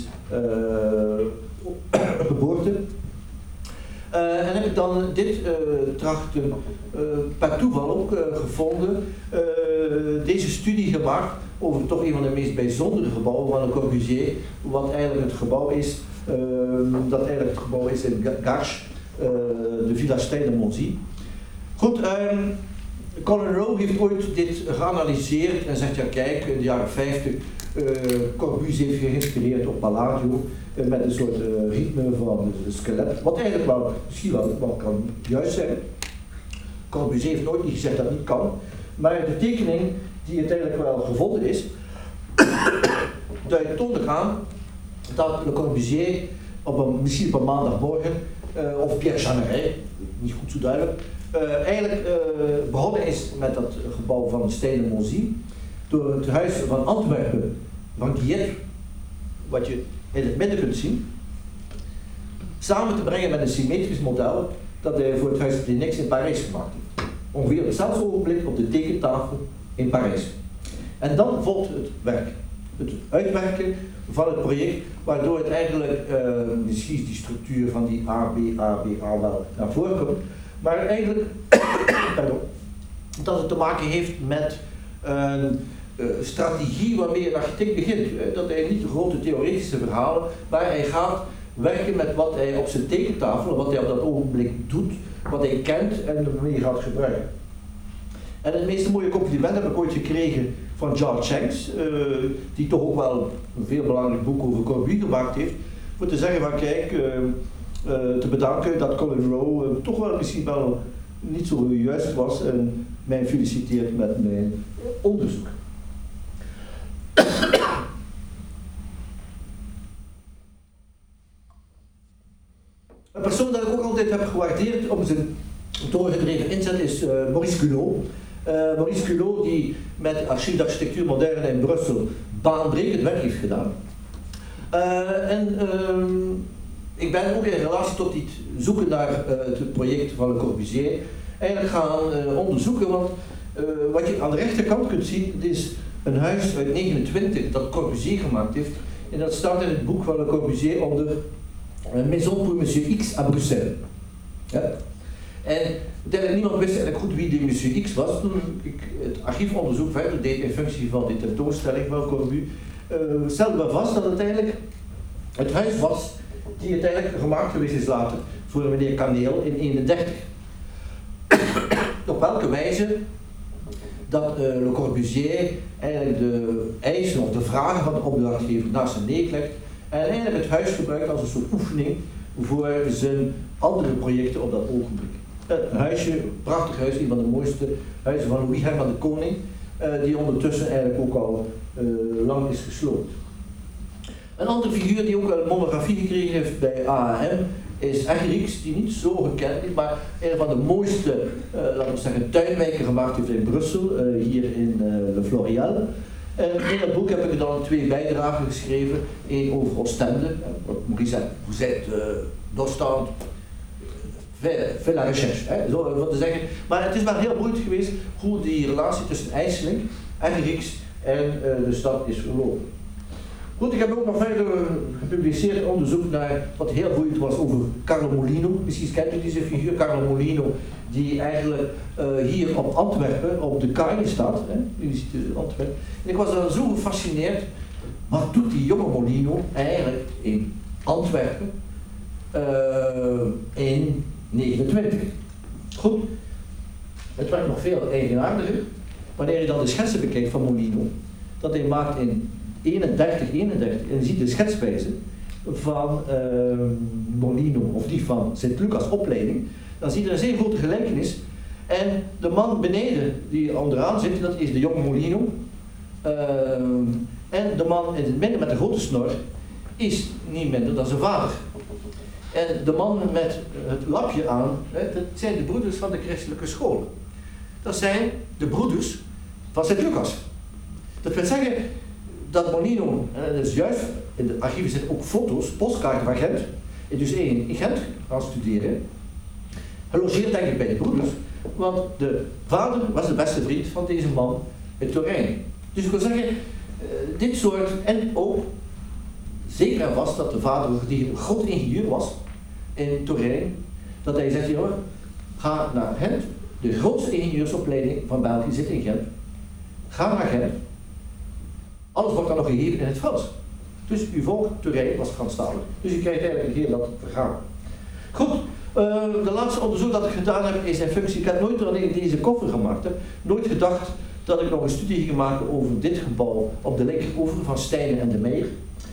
geboorte. En heb ik dan dit trachten per toeval ook gevonden, deze studie gemaakt over toch een van de meest bijzondere gebouwen van Le Corbusier, wat eigenlijk het gebouw is, in Garches, de Villa Stein de Monzy. Goed, Colin Rowe heeft ooit dit geanalyseerd en zegt, ja kijk, in de jaren 50, Corbusier heeft geïnspireerd op Palladio, met een soort ritme van een skelet, wat eigenlijk wel, misschien wel kan juist zijn. Corbusier heeft nooit niet gezegd dat het niet kan, maar de tekening die uiteindelijk wel gevonden is, duidt toonlijk aan dat Le Corbusier misschien op een maandagmorgen, of Pierre Jeanneret, niet goed zo duidelijk, eigenlijk begonnen is met dat gebouw van Stein de Monzy, door het huis van Antwerpen, van Guillet, wat je in het midden kunt zien, samen te brengen met een symmetrisch model dat hij voor het huis Plenix in Parijs gemaakt heeft. Ongeveer op hetzelfde ogenblik op de tekentafel in Parijs. En dan volgt het werk. Het uitwerken van het project, waardoor het eigenlijk, misschien die structuur van die A, B, A, B, A wel naar voren komt, maar eigenlijk dat het te maken heeft met een strategie waarmee een architect begint. Dat hij niet de grote theoretische verhalen, maar hij gaat werken met wat hij op zijn tekentafel, wat hij op dat ogenblik doet, wat hij kent en waarmee hij gaat gebruiken. En het meest mooie compliment heb ik ooit gekregen van George Shanks, die toch ook wel een veel belangrijk boek over Corbusier gemaakt heeft, voor te zeggen van kijk, te bedanken dat Colin Rowe toch wel misschien wel niet zo juist was en mij feliciteert met mijn onderzoek. Een persoon dat ik ook altijd heb gewaardeerd om zijn doorgedreven inzet is Maurice Culot. Maurice Culot die met Archives d'Architectuur Moderne in Brussel baanbrekend werk heeft gedaan. Ik ben ook in relatie tot dit zoeken naar het project van Le Corbusier eigenlijk gaan onderzoeken, want wat je aan de rechterkant kunt zien, het is een huis uit 29 dat Corbusier gemaakt heeft. En dat staat in het boek van Le Corbusier onder Maison pour Monsieur X à Bruxelles. Ja? En uiteindelijk niemand wist eigenlijk goed wie die Monsieur X was. Toen ik het archiefonderzoek verder deed in functie van die tentoonstelling van Corbu, stelde me vast dat het eigenlijk het huis was die uiteindelijk gemaakt geweest is later voor meneer Kaneel in 31. Op welke wijze dat Le Corbusier eigenlijk de eisen of de vragen van de opdrachtgever naast zijn neerlegt en eigenlijk het huis gebruikt als een soort oefening voor zijn andere projecten op dat ogenblik. Een huisje, een prachtig huis, een van de mooiste huizen van Louis Herman de Koning, die ondertussen eigenlijk ook al lang is gesloopt. Een andere figuur die ook een monografie gekregen heeft bij AAM is Eggerix, die niet zo gekend is, maar een van de mooiste, laten we zeggen, tuinwijken gemaakt heeft in Brussel, hier in Le Florial. In dat boek heb ik dan 2 bijdragen geschreven, één over Oostende, Maurice, vous êtes doorstaand, veel la recherche, zo wat te zeggen. Maar het is wel heel moeilijk geweest hoe die relatie tussen IJsseling, Eggerix en de stad is verlopen. Goed, ik heb ook nog verder gepubliceerd onderzoek naar wat heel boeiend was over Carlo Molino. Misschien kent u deze figuur, Carlo Molino, die eigenlijk hier op Antwerpen, op de kaai staat. Jullie zien Antwerpen. En ik was dan zo gefascineerd, wat doet die jonge Molino eigenlijk in Antwerpen in 29? Goed, het werd nog veel eigenaardiger wanneer je dan de schetsen bekijkt van Molino, dat hij maakt in 31, en je ziet de schetswijze van Molino, of die van Sint-Lucas opleiding, dan zie je een zeer grote gelijkenis. En de man beneden die onderaan zit, dat is de jonge Molino. En de man in het midden met de grote snor is niet minder dan zijn vader. En de man met het lapje aan, dat zijn de broeders van de christelijke scholen. Dat zijn de broeders van Sint-Lucas. Dat wil zeggen dat Molino, en dat is juist, in de archieven zitten ook foto's, postkaarten van Gent, en dus in Gent gaan studeren. Hij logeert denk ik bij de broeders, want de vader was de beste vriend van deze man in Turijn. Dus ik wil zeggen, dit soort, en ook zeker en vast dat de vader die een grote ingenieur was in Turijn, dat hij zegt, joh, ga naar Gent, de grootste ingenieursopleiding van België zit in Gent, ga naar Gent. Alles wordt dan nog gegeven in het Frans. Dus uw volk, Turijn, was Franstalig. Dus je krijgt eigenlijk heel dat verhaal. Goed, de laatste onderzoek dat ik gedaan heb is in functie. Ik heb nooit alleen deze koffer gemaakt. Nooit gedacht dat ik nog een studie ging maken over dit gebouw op de linkeroever van Steyne en de Meijer.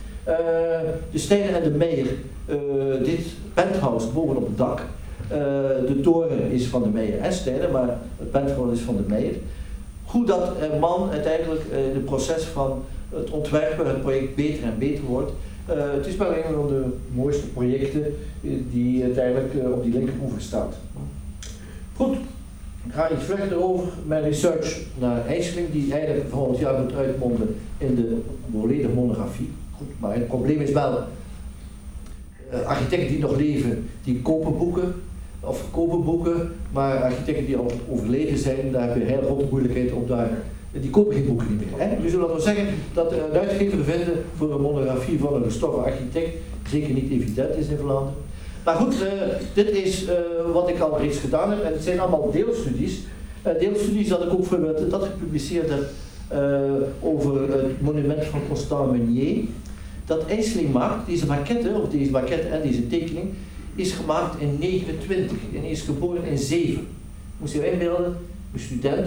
De Steyne en de Meijer, dit penthouse bovenop het dak. De toren is van de Meijer en Steyne, maar het penthouse is van de Meijer. Hoe dat man uiteindelijk in het proces van het ontwerpen, het project beter en beter wordt. Het is wel een van de mooiste projecten die uiteindelijk op die linkeroever staat. Goed, ik ga iets verder over mijn research naar IJsseling, die eigenlijk volgend jaar moet uitmonden in de volledige monografie. Goed, maar het probleem is wel, architecten die nog leven, die kopen boeken, of verkopen boeken, maar architecten die al overleden zijn, daar heb je een hele grote moeilijkheid op daar. Die kopen geen boeken niet meer. Hè? Dus laten we zeggen dat een uitgever vinden voor een monografie van een gestorven architect zeker niet evident is in Vlaanderen. Maar goed, dit is wat ik al reeds gedaan heb en het zijn allemaal deelstudies. Deelstudies dat ik ook bijvoorbeeld dat gepubliceerd heb over het monument van Constant Meunier. Dat IJsseling maakt, deze maquette, of deze maquette en deze tekening, is gemaakt in 29 en is geboren in 7. Moest je inbeelden, een student,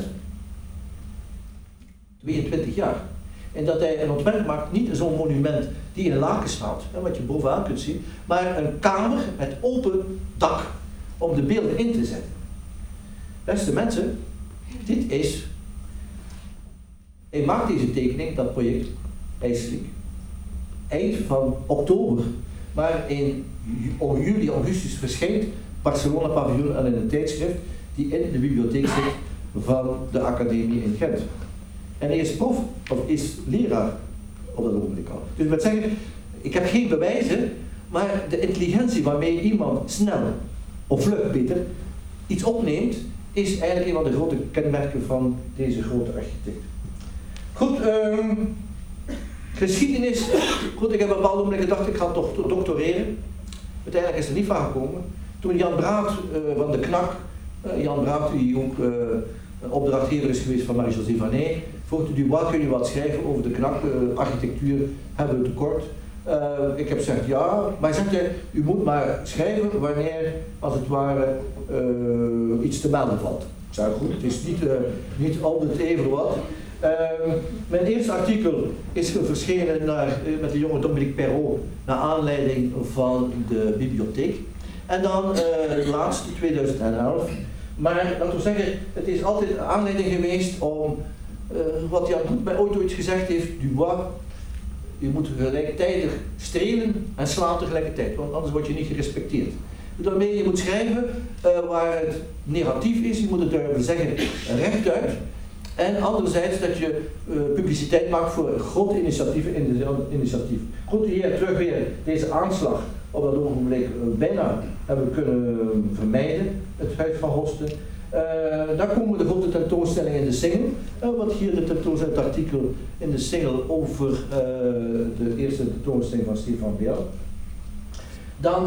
22 jaar. En dat hij een ontwerp maakt, niet zo'n monument die in een laken staat, wat je bovenaan kunt zien, maar een kamer met open dak om de beelden in te zetten. Beste mensen, dit is, hij maakt deze tekening, dat project, IJsseling, eind van oktober, maar in juli, augustus verschijnt Barcelona Pavillon en in een tijdschrift die in de bibliotheek zit van de academie in Gent. En hij is prof, of is leraar op dat ogenblik al. Dus met zeggen, ik heb geen bewijzen, maar de intelligentie waarmee iemand snel, of vlug beter, iets opneemt, is eigenlijk een van de grote kenmerken van deze grote architect. Goed, geschiedenis. Goed, ik heb op een bepaald moment gedacht, ik ga toch doctoreren. Uiteindelijk is er niet van gekomen. Toen Jan Braat van de KNAK, Jan Braat die ook opdrachtgever is geweest van Marie-José Vanet, vroeg de Dubois, kun je wat schrijven over de KNAK, architectuur hebben we tekort. Ik heb gezegd ja, maar hij zegt, u moet maar schrijven wanneer, als het ware, iets te melden valt. Ik zei goed, het is niet altijd even wat. Mijn eerste artikel is verschenen met de jonge Dominique Perrault naar aanleiding van de bibliotheek. En dan de laatste, 2011. Maar laten we zeggen, het is altijd een aanleiding geweest om, wat Jan Hoek mij ooit gezegd heeft, Dubois, je moet gelijktijdig strelen en slaan tegelijkertijd, want anders word je niet gerespecteerd. Daarmee je moet schrijven waar het negatief is, je moet het zeggen rechtuit. En anderzijds dat je publiciteit maakt voor grote initiatieven. Goed, hier terug weer deze aanslag op dat ogenblik bijna hebben we kunnen vermijden, het Huis van Hosten. Daar komen de grote tentoonstellingen in de Singel. Wat hier de tentoonstelling, het artikel in de Singel over de eerste tentoonstelling van Stefan Beel. Dan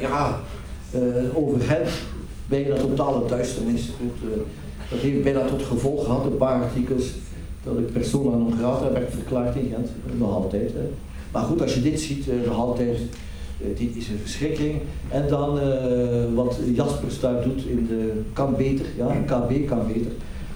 over hen, bijna totale duisternis. Dat heeft bijna tot gevolg gehad, een paar artikels, dat ik persona non grata werd verklaard in Gent, nog altijd. Hè. Maar goed, als je dit ziet, nog altijd, dit is een verschrikking. En dan wat Jaspers daar doet in de kan beter, ja, KB kan beter.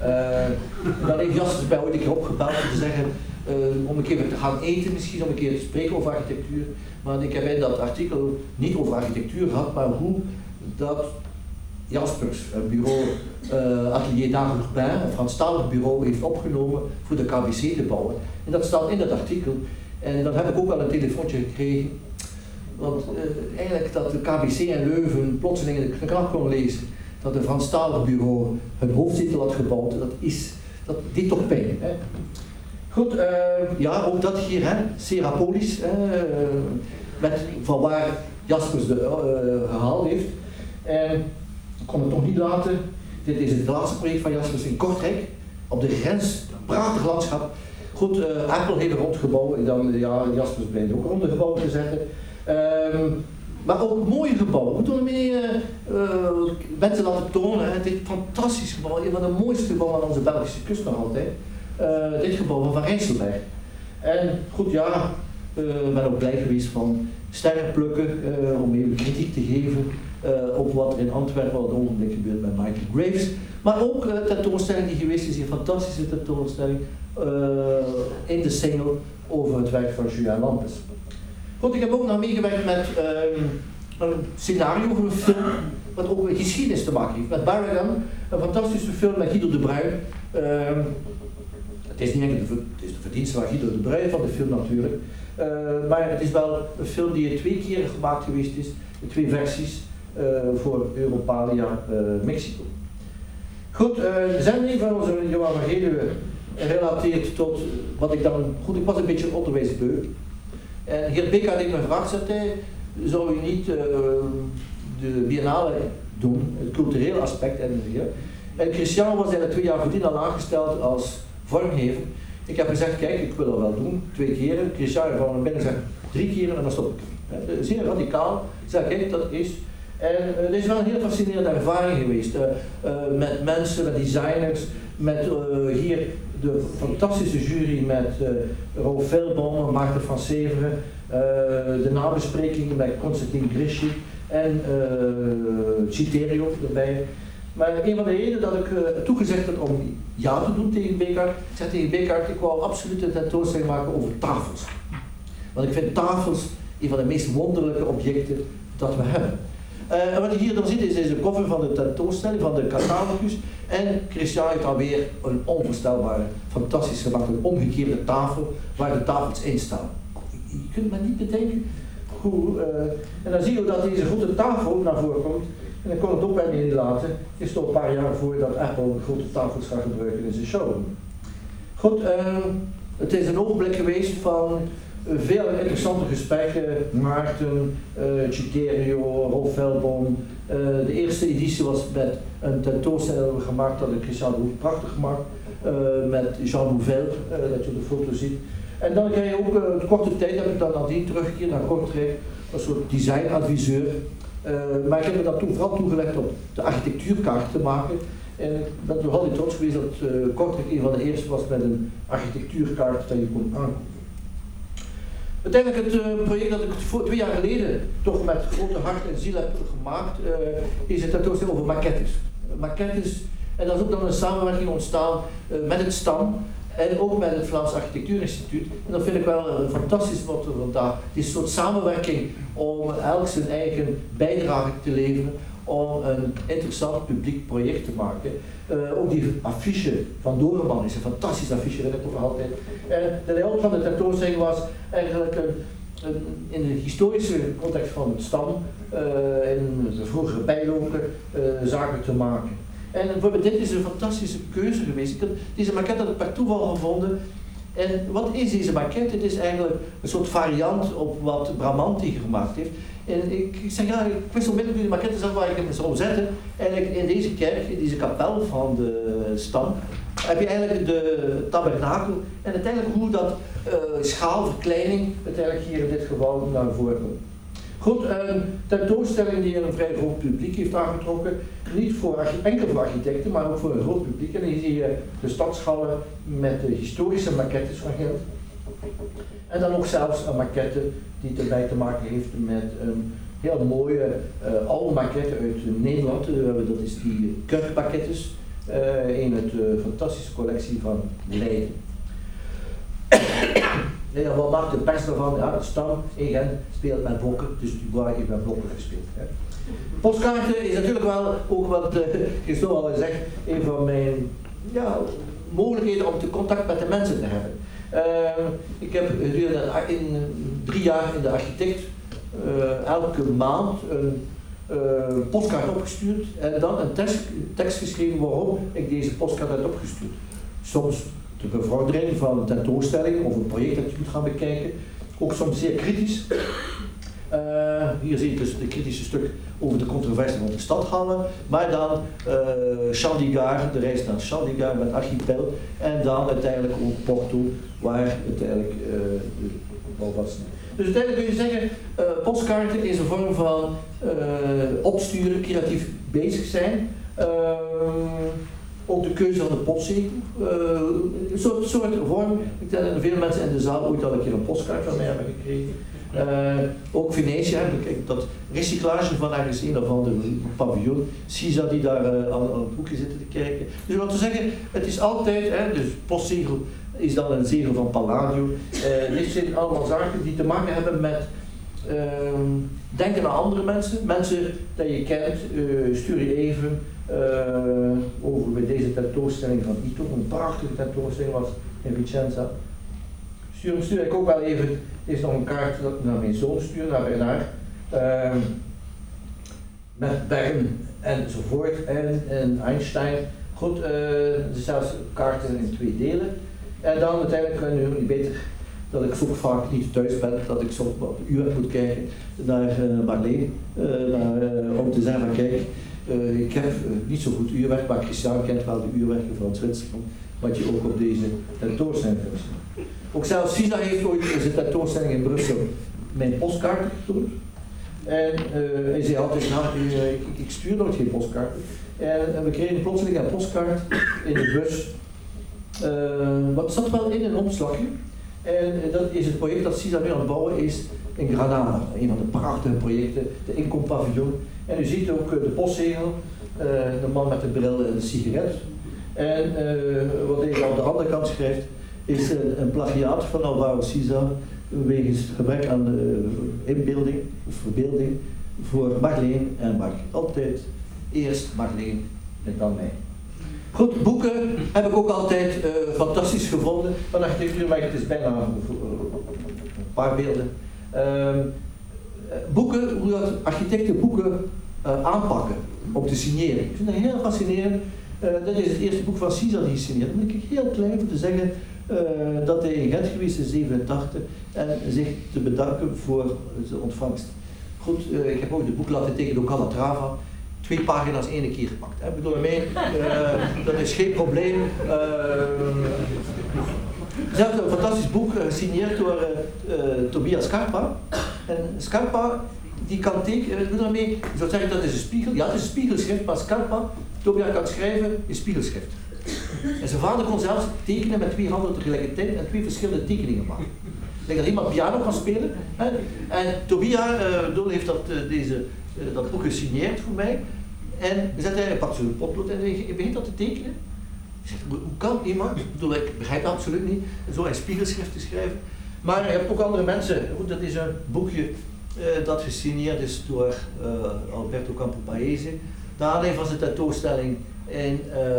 Dan heeft Jaspers bij ooit een keer opgebeld om te zeggen, om een keer te gaan eten misschien, om een keer te spreken over architectuur. Maar ik heb in dat artikel niet over architectuur gehad, maar hoe dat Jaspers, een bureau, Atelier Dagourpin, een Franstalig bureau, heeft opgenomen voor de KBC te bouwen. En dat staat in dat artikel. En dan heb ik ook wel een telefoontje gekregen. Want eigenlijk dat de KBC en Leuven plotseling in de krant kon lezen dat een Franstalig bureau hun hoofdzetel had gebouwd, dat deed toch pijn. Hè? Goed, ja, ook dat hier, hè, Serapolis, van waar Jaspers gehaald heeft. En ik kon het nog niet laten. Dit is het laatste project van Jaspers in Kortrijk, op de grens, prachtig landschap. Goed, Apple heeft er rondgebouwd en dan Jaspers blijft ook rond de gebouwen te zetten. Maar ook mooie gebouwen. We moeten ermee mensen laten tonen. Hè. Dit fantastisch gebouw, een van de mooiste gebouwen aan onze Belgische kust nog altijd. Dit gebouw van Rijsselberg. En goed, ja, ik ben ook blij geweest van sterren plukken om even kritiek te geven op wat er in Antwerpen op het ogenblik gebeurt met Michael Graves. Maar ook de tentoonstelling die geweest is, een fantastische tentoonstelling in de Singel over het werk van Julien Lampes. Goed, ik heb ook nog meegewerkt met een scenario voor een film wat ook met geschiedenis te maken heeft. Met Barragan, een fantastische film met Guido de Bruyne. Het is niet enkel het is de verdienste van Guido de Bruyne van de film natuurlijk. Maar het is wel een film die 2 keer gemaakt geweest is, 2 versies voor Europalia Mexico. Goed, de zending van onze Johan van Geluwe relateert tot wat ik dan... Goed, ik was een beetje onderwijsbeu. En heer Becker heeft me gevraagd, zei hij, zou je niet de biennale doen, het culturele aspect en hier. En Christian was eigenlijk 2 jaar voordien al aangesteld als vormgever. Ik heb gezegd, kijk, ik wil dat wel doen, 2 keren. Christian van binnen zegt 3 keren en dan stop ik. Zeer radicaal. Ik zeg, kijk, dat is... En het is wel een heel fascinerende ervaring geweest. Met mensen, met designers, met hier de fantastische jury met Rolf Velboom, Maarten van Severen, de nabesprekingen met Constantin Grischi en Citerio erbij. Maar een van de redenen dat ik toegezegd had om ja te doen tegen Beckart, ik zei tegen Beckart, ik wou absoluut een tentoonstelling maken over tafels. Want ik vind tafels een van de meest wonderlijke objecten dat we hebben. En wat je hier dan ziet is de koffer van de tentoonstelling, van de catalogus. En Christian heeft alweer een onvoorstelbare, fantastisch gemaakte omgekeerde tafel waar de tafels in staan. Je kunt maar niet bedenken hoe. En dan zie je dat deze grote tafel naar voren komt. En dan kon het ook bij me laten. Het is toch een paar jaar voor dat Apple grote tafels gaat gebruiken in zijn showroom. Goed, het is een ogenblik geweest van veel interessante gesprekken, Maarten, Citerio, Rolf Velboom. De eerste editie was met een tentoonstelling dat we gemaakt hadden, Christian de Hoek prachtig gemaakt, met Jean Nouvel, dat je op de foto ziet. En dan krijg je ook, de korte tijd heb ik dan nadien teruggekeerd naar Kortrijk, een soort designadviseur. Maar ik heb me dan vooral toegelegd om de architectuurkaart te maken. En ik ben nog altijd trots geweest dat Kortrijk een van de eerste was met een architectuurkaart dat je kon aankopen. Uiteindelijk het project dat ik 2 jaar geleden toch met grote hart en ziel heb gemaakt, is het tentoonstelling over maquettes. Maquettes, en dat is ook dan een samenwerking ontstaan met het STAM en ook met het Vlaams Architectuurinstituut. En dat vind ik wel fantastisch wat er vandaag. Het is een soort samenwerking om elk zijn eigen bijdrage te leveren om een interessant publiek project te maken. Ook die affiche van Doreman is een fantastisch affiche, dat ik ook nog altijd. En de layout van de tentoonstelling was eigenlijk in de historische context van het STAM, in de vroegere bijlopen, zaken te maken. En bijvoorbeeld dit is een fantastische keuze geweest. Ik heb deze maquette had ik per toeval gevonden. En wat is deze maquette? Het is eigenlijk een soort variant op wat Bramante gemaakt heeft. En ik zeg ja, ik wist onmiddellijk de maquette zag waar ik hem zou zetten. Eigenlijk in deze kerk, in deze kapel van de Stam, heb je eigenlijk de tabernakel en uiteindelijk hoe dat schaalverkleining uiteindelijk hier in dit geval naar voren komt. Goed, een tentoonstelling die een vrij groot publiek heeft aangetrokken. Niet enkel voor architecten, maar ook voor een groot publiek. En hier zie je de stadshallen met de historische maquettes van Gent. En dan ook zelfs een maquette die erbij te maken heeft met een heel mooie oude maquette uit Nederland. Dat is die kerkmaquettes in het fantastische collectie van Leiden. Nee, wat maakt de pers daarvan? Ja, de Stam in Gent speelt met blokken, dus Dubois heeft met blokken gespeeld. Hè. Postkaarten is natuurlijk wel, ook wat Christophe al zegt, een van mijn mogelijkheden om contact met de mensen te hebben. Ik heb in 3 jaar in de architect elke maand een postkaart opgestuurd en dan een tekst geschreven waarom ik deze postkaart heb opgestuurd. Soms de bevordering van een tentoonstelling of een project dat je moet gaan bekijken, ook soms zeer kritisch. Hier zie je dus de kritische stuk over de controverse van de stadhallen, maar dan Chandigarh, de reis naar Chandigarh met Archipel en dan uiteindelijk ook Porto, waar uiteindelijk de bouw was. Dus uiteindelijk kun je zeggen, postkaarten is een vorm van opsturen, creatief bezig zijn. Ook de keuze van de postzegel, een soort vorm. Ik denk dat veel mensen in de zaal ooit al een keer een postkaart van mij hebben gekregen. Ook Venetië, kijk, dat recyclage van ergens een of ander paviljoen, CISA die daar aan het hoekje zitten te kijken. Dus wat te zeggen, het is altijd, dus postzegel is dan een zegel van Palladio. Dit zijn allemaal zaken die te maken hebben met denken aan andere mensen, mensen dat je kent, stuur je even over bij deze tentoonstelling van Ito, een prachtige tentoonstelling was in Vicenza. Stuur ik ook wel even, dit is nog een kaart dat ik naar mijn zoon stuur, naar Bernard, met Bern enzovoort en Einstein. Goed, zelfs kaarten in 2 delen. En dan uiteindelijk kan je beter dat ik zo vaak niet thuis ben, dat ik soms op de uur moet kijken naar Marleen, om te zeggen van kijk, ik heb niet zo goed uurwerk, maar Christian kent wel de uurwerken van Zwitserland, wat je ook op deze tentoonstelling kunt zien. Ook zelfs CISA heeft ooit in zijn tentoonstelling in Brussel mijn postkaarten getoond. En hij zei altijd, nou, ik stuur nooit geen postkaarten. En we kregen plotseling een postkaart in de bus. Wat zat wel in een omslagje. En dat is het project dat CISA nu aan het bouwen is in Granada. Een van de prachtige projecten, de Incom Pavillon. En u ziet ook de postzegel, de man met de bril en de sigaret. En wat hij aan de andere kant schrijft, is een plagiaat van Alvaro Siza wegens gebrek aan inbeelding of verbeelding voor Marleen en Mark. Altijd eerst Marleen en dan mij. Goed, boeken heb ik ook altijd fantastisch gevonden van architectuur, maar het is bijna een paar beelden. Boeken, hoe dat architecten boeken aanpakken om te signeren. Ik vind dat heel fascinerend. Dit is het eerste boek van Siza die signeert. Dan denk ik heel klein om te zeggen, dat hij in Gent geweest is in 1987 en zich te bedanken voor zijn ontvangst. Goed, ik heb ook het boek laten tekenen door Calatrava. 2 pagina's 1 keer gepakt. Ik bedoel, dat is geen probleem. Ze hebben een fantastisch boek gesigneerd door Tobias Scarpa. En Scarpa, die kan tekenen, ik bedoel daarmee, ik zou zeggen dat is een spiegel. Ja, het is een spiegelschrift, maar Scarpa, Tobias kan schrijven in spiegelschrift. En zijn vader kon zelfs tekenen met 2 handen tegelijkertijd en 2 verschillende tekeningen maken. Ik denk dat iemand piano kan spelen. Hè? En Tobias heeft dat boek gesigneerd voor mij. En hij pakt zo'n potlood en hij begint dat te tekenen. Ik zeg, hoe kan iemand, ik begrijp het absoluut niet, zo in spiegelschrift te schrijven. Maar je hebt ook andere mensen. Dat is een boekje dat gesigneerd is door Alberto Campo Paese. Naar aanleiding van zijn tentoonstelling in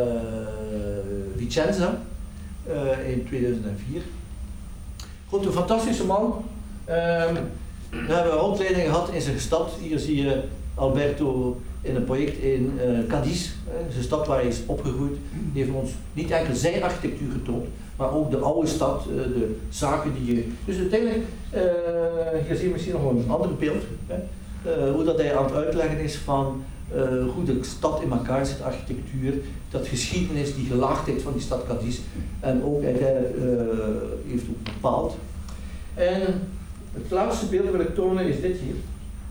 Vicenza in 2004. Goed, een fantastische man. We hebben een rondleiding gehad in zijn stad. Hier zie je Alberto in een project in Cadiz, zijn stad waar hij is opgegroeid. Die heeft ons niet enkel zijn architectuur getoond, maar ook de oude stad, de zaken die je... Dus uiteindelijk, hier zie je misschien nog een ander beeld, hoe dat hij aan het uitleggen is van hoe de stad in elkaar zit, architectuur, dat geschiedenis, die gelaagdheid van die stad Cadiz en ook uiteindelijk heeft ook bepaald. En het laatste beeld wil ik tonen is dit hier.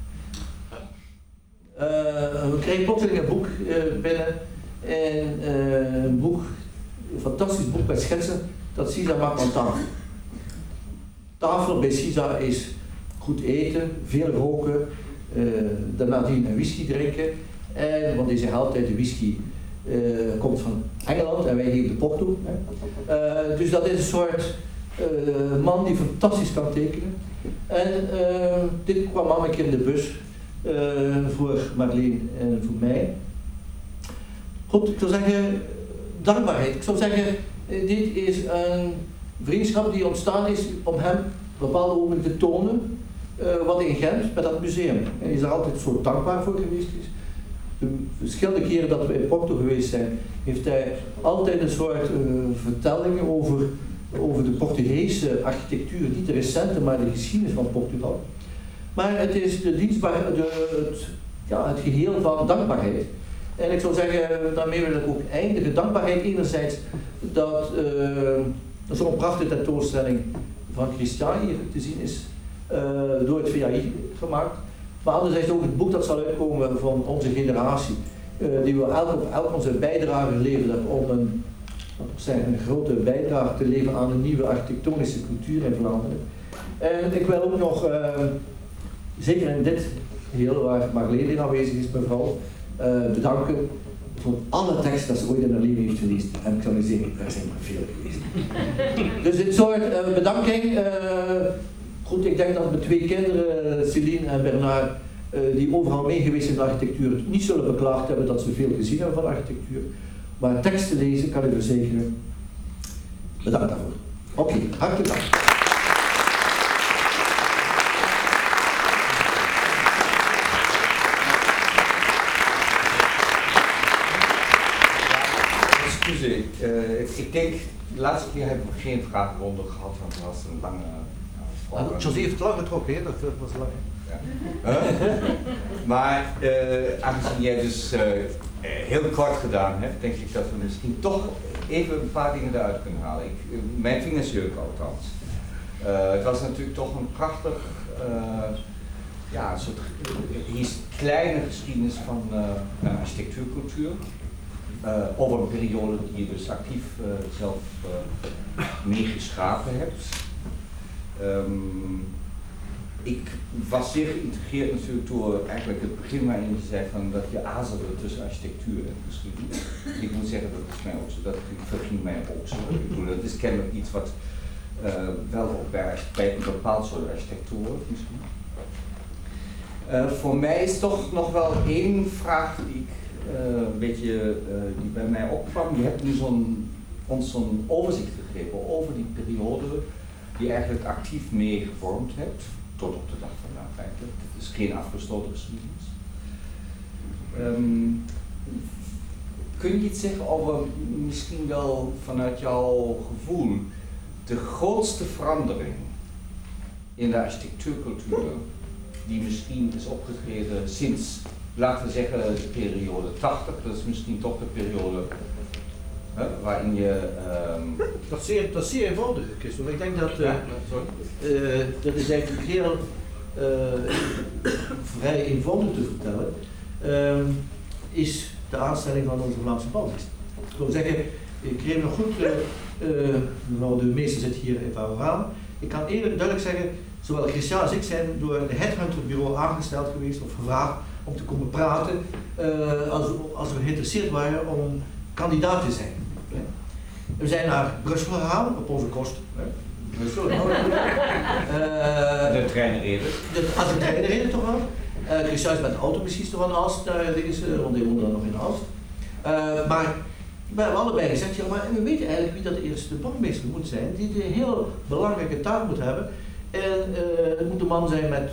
We krijgen plotseling een boek binnen en een fantastisch boek met schetsen dat Sisa maakt van tafel. Tafel bij Sisa is goed eten, veel roken, daarna een whisky drinken. Want hij zegt altijd de whisky komt van Engeland en wij geven de Porto. Dus dat is een soort man die fantastisch kan tekenen. En dit kwam allemaal een keer in de bus. Voor Marleen en voor mij. Goed, ik zou zeggen, dankbaarheid. Ik zou zeggen, dit is een vriendschap die ontstaan is om hem op bepaalde ogenblikken te tonen wat in Gent met dat museum. En hij is er altijd zo dankbaar voor geweest. De verschillende keren dat we in Porto geweest zijn, heeft hij altijd een soort vertellingen over de Portugese architectuur, niet de recente, maar de geschiedenis van Portugal. Maar het is het geheel van dankbaarheid. En ik zou zeggen, daarmee wil ik ook eindigen. Dankbaarheid enerzijds dat zo'n prachtige tentoonstelling van Christian hier te zien is door het VAI gemaakt. Maar anderzijds ook het boek dat zal uitkomen van onze generatie. Die we elk onze bijdrage geleverd hebben om een grote bijdrage te leveren aan een nieuwe architectonische cultuur in Vlaanderen. En ik wil ook nog, zeker in dit geheel waar Marleen in aanwezig is, mevrouw, bedanken voor alle teksten dat ze ooit in haar leven heeft gelezen. En ik zou nu zeggen, er zijn er veel geweest. Dus dit soort bedanking. Goed, ik denk dat mijn 2 kinderen, Céline en Bernard, die overal mee geweest zijn in de architectuur, het niet zullen beklaagd hebben dat ze veel gezien hebben van architectuur. Maar teksten lezen, kan ik verzekeren. Bedankt daarvoor. Oké, hartelijk dank. Ik denk, de laatste keer hebben we geen vragenronde gehad, want het was een lange José heeft het lang getrokken, hè? Dat was lang. Ja. Maar aangezien jij dus heel kort gedaan hebt, denk ik dat we misschien toch even een paar dingen eruit kunnen halen. Mijn vingers jeuken althans. Het was natuurlijk toch een prachtig, een soort kleine geschiedenis van architectuurcultuur. Over een periode die je dus actief zelf meegeschapen hebt. Ik was zeer geïntegreerd natuurlijk door eigenlijk het begin waarin je zei van dat je aarzelde tussen architectuur en geschiedenis. Ik moet zeggen dat is mij ook zo, dat verging mij ook zo. Ik bedoel, dat is kennelijk iets wat wel ook bij een bepaald soort architectuur hoort misschien. Voor mij is toch nog wel één vraag die ik een beetje die bij mij opkwam. Je hebt nu ons zo'n overzicht gegeven over die periode die je eigenlijk actief mee gevormd hebt, tot op de dag van vandaag eigenlijk. Het is geen afgesloten geschiedenis. Kun je iets zeggen over misschien wel vanuit jouw gevoel de grootste verandering in de architectuurcultuur die misschien is opgetreden sinds, laten we zeggen, de periode 80, dat is misschien toch de periode waarin je... Dat is zeer eenvoudig, Christel. Ik denk dat dat is eigenlijk heel vrij eenvoudig te vertellen, is de aanstelling van onze Vlaamse bouwmeester. Ik wil zeggen, ik kreeg nog goed, nou, de meester zit hier in Van Verhaal. Ik kan eerlijk duidelijk zeggen, zowel Christian als ik zijn door de headhunterbureau aangesteld geweest of gevraagd om te komen praten als we geïnteresseerd waren om kandidaat te zijn. We zijn naar Brussel gegaan op onze kosten. Brussel, de trein reden. Als de trein reden toch wel. Christian is met de auto misschien toch van Aalst, want die woonde dan nog in Aalst. Maar we hebben allebei gezegd, ja, maar we weten eigenlijk wie dat de eerste bouwmeester moet zijn, die een heel belangrijke taak moet hebben. En het moet een man zijn met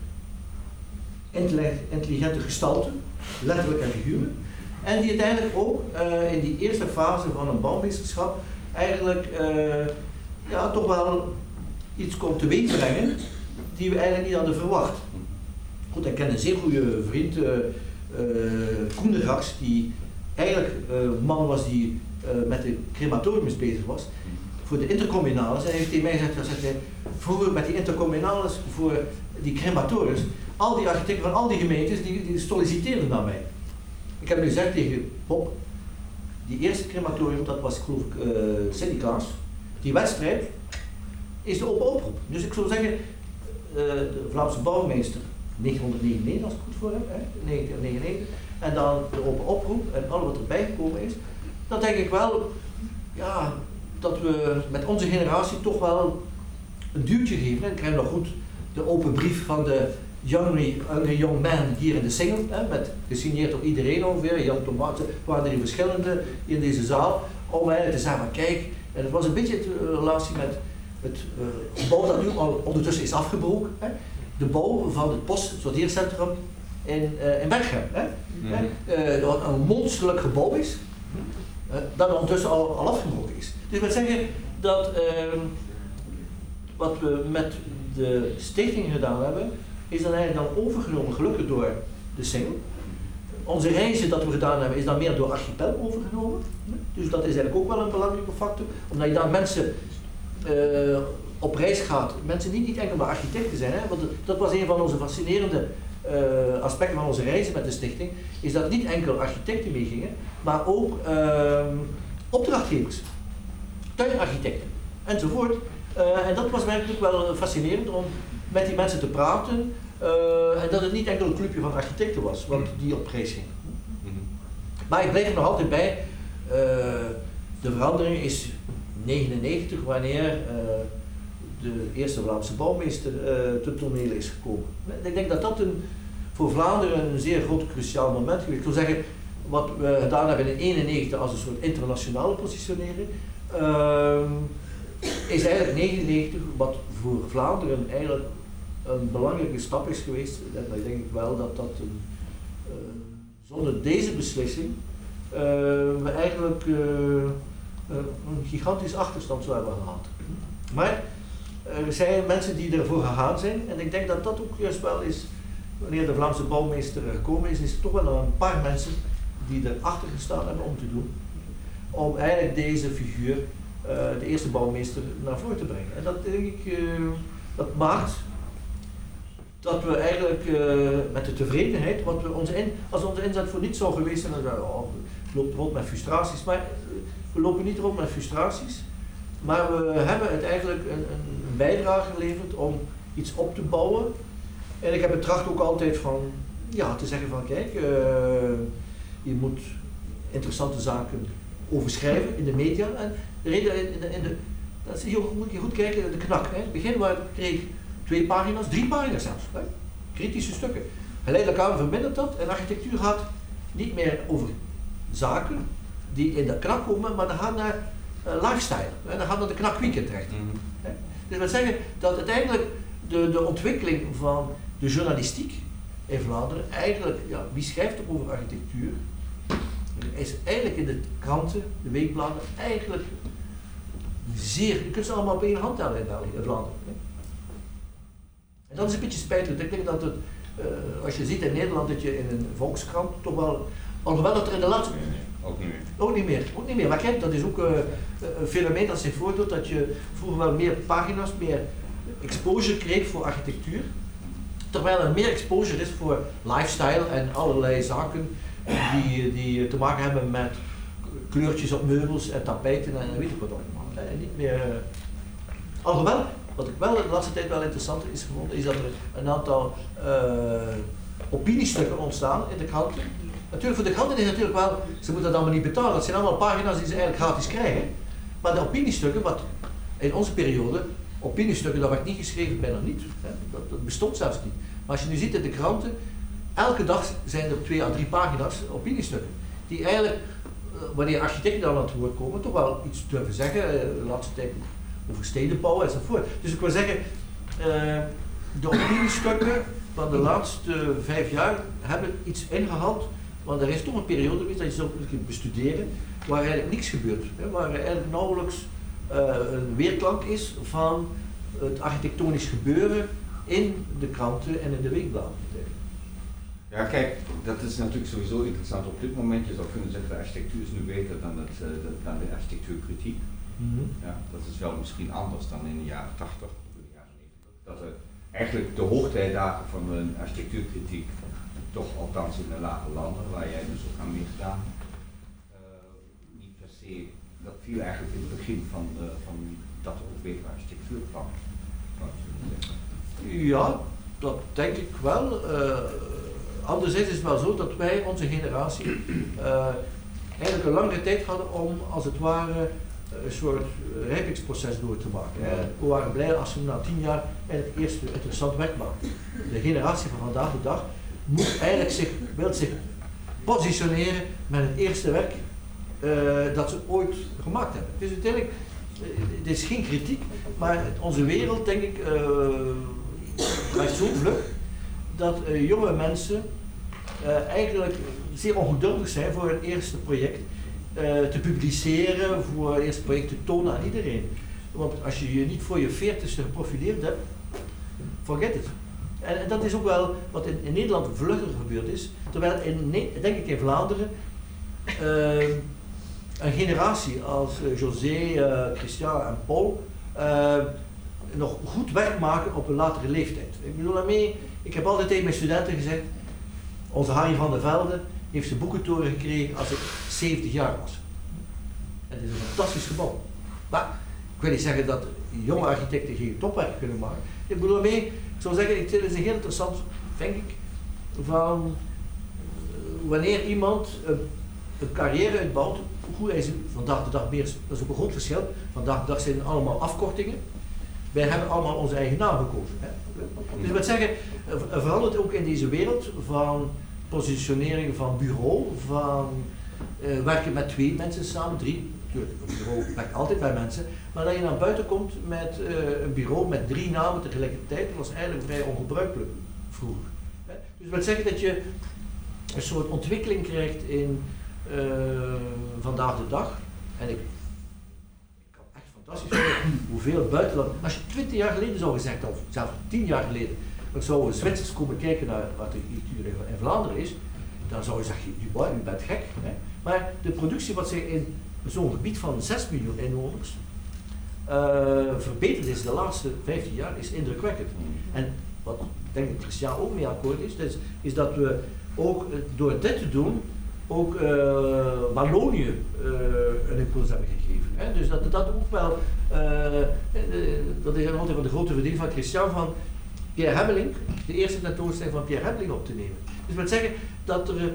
intelligente gestalte, letterlijk en figuurlijk. En die uiteindelijk ook in die eerste fase van een bouwmeesterschap eigenlijk ja, toch wel iets komt teweeg brengen die we eigenlijk niet hadden verwacht. Goed, ik ken een zeer goede vriend, Koen de Grax, die eigenlijk een man was die met de crematoriums bezig was voor de intercommunales. En hij heeft tegen mij gezegd, vroeger met die intercommunales voor die crematoriums, al die architecten van al die gemeentes die solliciteerden naar mij. Ik heb nu gezegd tegen Bob, die eerste crematorium, dat was geloof ik Sint-Niklaas, die wedstrijd is de open oproep. Dus ik zou zeggen, de Vlaamse bouwmeester 1999 als ik het goed voor heb, 1999, en dan de open oproep en alles wat erbij gekomen is, dan denk ik wel, ja, dat we met onze generatie toch wel een duwtje geven. Ik krijg nog goed de open brief van de Hungry Young Man hier in de Singel, met gesigneerd door iedereen ongeveer. Jan Thomas, waren er verschillende in deze zaal, om eigenlijk te zeggen, maar kijk, en het was een beetje de relatie met het gebouw dat nu al ondertussen is afgebroken, de bouw van het postsorteercentrum in Berchem. Dat een monsterlijk gebouw is, dat ondertussen al afgebroken is. Dus we zeggen dat wat we met de stichting gedaan hebben, is dan eigenlijk dan overgenomen, gelukkig door de Singel. Onze reizen dat we gedaan hebben, is dan meer door Archipel overgenomen. Dus dat is eigenlijk ook wel een belangrijke factor, omdat je dan mensen op reis gaat, mensen die niet enkel maar architecten zijn, want dat was een van onze fascinerende aspecten van onze reizen met de stichting, is dat niet enkel architecten meegingen, maar ook opdrachtgevers, tuinarchitecten enzovoort. En dat was werkelijk wel fascinerend om met die mensen te praten en dat het niet enkel een clubje van architecten was, wat die op reis ging. Maar ik blijf er nog altijd bij, de verandering is 99 wanneer de eerste Vlaamse bouwmeester ten toneel is gekomen. Ik denk dat dat voor Vlaanderen een zeer groot cruciaal moment geweest. Ik wil zeggen, wat we gedaan hebben in 91 als een soort internationale positionering, is eigenlijk 99 wat voor Vlaanderen eigenlijk een belangrijke stap is geweest. En dan denk ik wel dat zonder deze beslissing we eigenlijk een gigantisch achterstand zou hebben gehad. Maar er zijn mensen die ervoor gegaan zijn en ik denk dat dat ook juist wel is, wanneer de Vlaamse bouwmeester er gekomen is er toch wel een paar mensen die erachter gestaan hebben om te doen, om eigenlijk deze figuur, de eerste bouwmeester, naar voren te brengen. En dat denk ik, dat maakt dat we eigenlijk met de tevredenheid, als onze inzet voor niets zou geweest zijn, dan we lopen rond met frustraties, maar we lopen niet rond met frustraties, maar we hebben het eigenlijk een bijdrage geleverd om iets op te bouwen. En ik heb het tracht ook altijd van, ja, te zeggen van kijk, je moet interessante zaken over schrijven in de media. En de reden, dat is, hier moet je goed kijken, de knak. In het begin kreeg ik 2 pagina's, 3 pagina's zelfs, kritische stukken. Geleidelijk aan vermindert dat en architectuur gaat niet meer over zaken die in de knak komen, maar dan gaat naar lifestyle. En dan gaat naar de knak weekend terecht. Dus dat zeggen dat uiteindelijk de ontwikkeling van de journalistiek in Vlaanderen, eigenlijk, ja, wie schrijft er over architectuur, is eigenlijk in de kranten, de weekbladen, eigenlijk je kunt ze allemaal op één hand tellen in België, in Vlaanderen. Hè. En dat is een beetje spijtig. Ik denk dat het, als je ziet in Nederland dat je in een Volkskrant toch wel, alhoewel dat er in de laatste... Ook niet meer. Ook niet meer. Maar kijk, dat is ook een fenomeen dat zich voordoet dat je vroeger wel meer pagina's, meer exposure kreeg voor architectuur. Terwijl er meer exposure is voor lifestyle en allerlei zaken die te maken hebben met kleurtjes op meubels en tapijten en weet ik wat allemaal. En niet meer... Alhoewel, wat ik wel de laatste tijd wel interessant is gevonden, is dat er een aantal opiniestukken ontstaan in de kranten. Natuurlijk, voor de kranten is het natuurlijk wel, ze moeten dat allemaal niet betalen. Dat zijn allemaal pagina's die ze eigenlijk gratis krijgen. Maar de opiniestukken, wat in onze periode, opiniestukken, dat werd niet geschreven, bijna niet. Hè. Dat bestond zelfs niet. Maar als je nu ziet in de kranten, elke dag zijn er 2 à 3 pagina's opiniestukken. Die eigenlijk, wanneer architecten dan aan het woord komen, toch wel iets durven zeggen. De laatste tijd over stedenbouw enzovoort. Dus ik wil zeggen, de opiniestukken van de laatste 5 jaar hebben iets ingehaald. Want er is toch een periode geweest dat je zo kunt bestuderen waar eigenlijk niks gebeurt. Hè, waar er eigenlijk nauwelijks een weerklank is van het architectonisch gebeuren in de kranten en in de weekbladen. Ja, kijk, dat is natuurlijk sowieso interessant op dit moment. Je zou kunnen zeggen, de architectuur is nu beter dan de architectuurkritiek. Ja, dat is wel misschien anders dan in de jaren 80 of in de jaren 90. Dat er eigenlijk de hoogtijdagen van een architectuurkritiek, toch althans in de lage landen, waar jij dus ook aan meegedaan, niet per se, dat viel eigenlijk in het begin van dat er ook betere architectuur kwam. Ja, dat denk ik wel. Anderzijds is het wel zo dat wij, onze generatie, eigenlijk een langere tijd hadden om, als het ware, een soort rijpingsproces door te maken. We waren blij als we na 10 jaar eigenlijk eerst interessant werk maakten. De generatie van vandaag de dag moet eigenlijk wil zich positioneren met het eerste werk dat ze ooit gemaakt hebben. Dus uiteindelijk, het is geen kritiek, maar onze wereld, denk ik, draait zo vlug dat jonge mensen eigenlijk zeer ongeduldig zijn voor het eerste project te publiceren, voor het eerste project te tonen aan iedereen. Want als je je niet voor je 40ste geprofileerd hebt, forget it. En dat is ook wel wat in Nederland vlugger gebeurd is, terwijl denk ik in Vlaanderen een generatie als José, Christian en Paul nog goed werk maken op een latere leeftijd. Ik bedoel daarmee, ik heb altijd tegen mijn studenten gezegd, onze Harry van der Velde heeft zijn boekentoren gekregen als ik 70 jaar was. En het is een fantastisch gebouw. Maar ik wil niet zeggen dat jonge architecten geen topwerk kunnen maken. Ik bedoel daarmee, ik zou zeggen, het is heel interessant, denk ik, van wanneer iemand een carrière uitbouwt, hoe hij ze vandaag de dag meer, dat is ook een groot verschil. Vandaag de dag zijn het allemaal afkortingen. Wij hebben allemaal onze eigen naam gekozen. Hè. Dus ik wil zeggen, er verandert ook in deze wereld van positionering van bureau, van werken met 2 mensen samen, 3. Natuurlijk, een bureau werkt altijd bij mensen, maar dat je naar buiten komt met een bureau met 3 namen tegelijkertijd, dat was eigenlijk vrij ongebruikelijk vroeger. Hè. Dus dat wil zeggen dat je een soort ontwikkeling krijgt in vandaag de dag. En ik kan echt fantastisch vinden hoeveel buitenland. Als je 20 jaar geleden zou gezegd, of zelfs 10 jaar geleden, dan zouden Zwitsers komen kijken naar wat de architectuur in Vlaanderen is, dan zou je zeggen, u bent gek. Hè? Maar de productie wat zich in zo'n gebied van 6 miljoen inwoners verbeterd is de laatste 15 jaar, is indrukwekkend. En wat denk ik Christian ook mee akkoord is dat we ook door dit te doen, ook Wallonië een impuls hebben gegeven. Hè? Dus dat ook wel, dat is altijd van de grote verdiening van Christian van Pierre Hemmelink, de eerste tentoonstelling van Pierre Hemmelink op te nemen. Dus dat wil zeggen dat er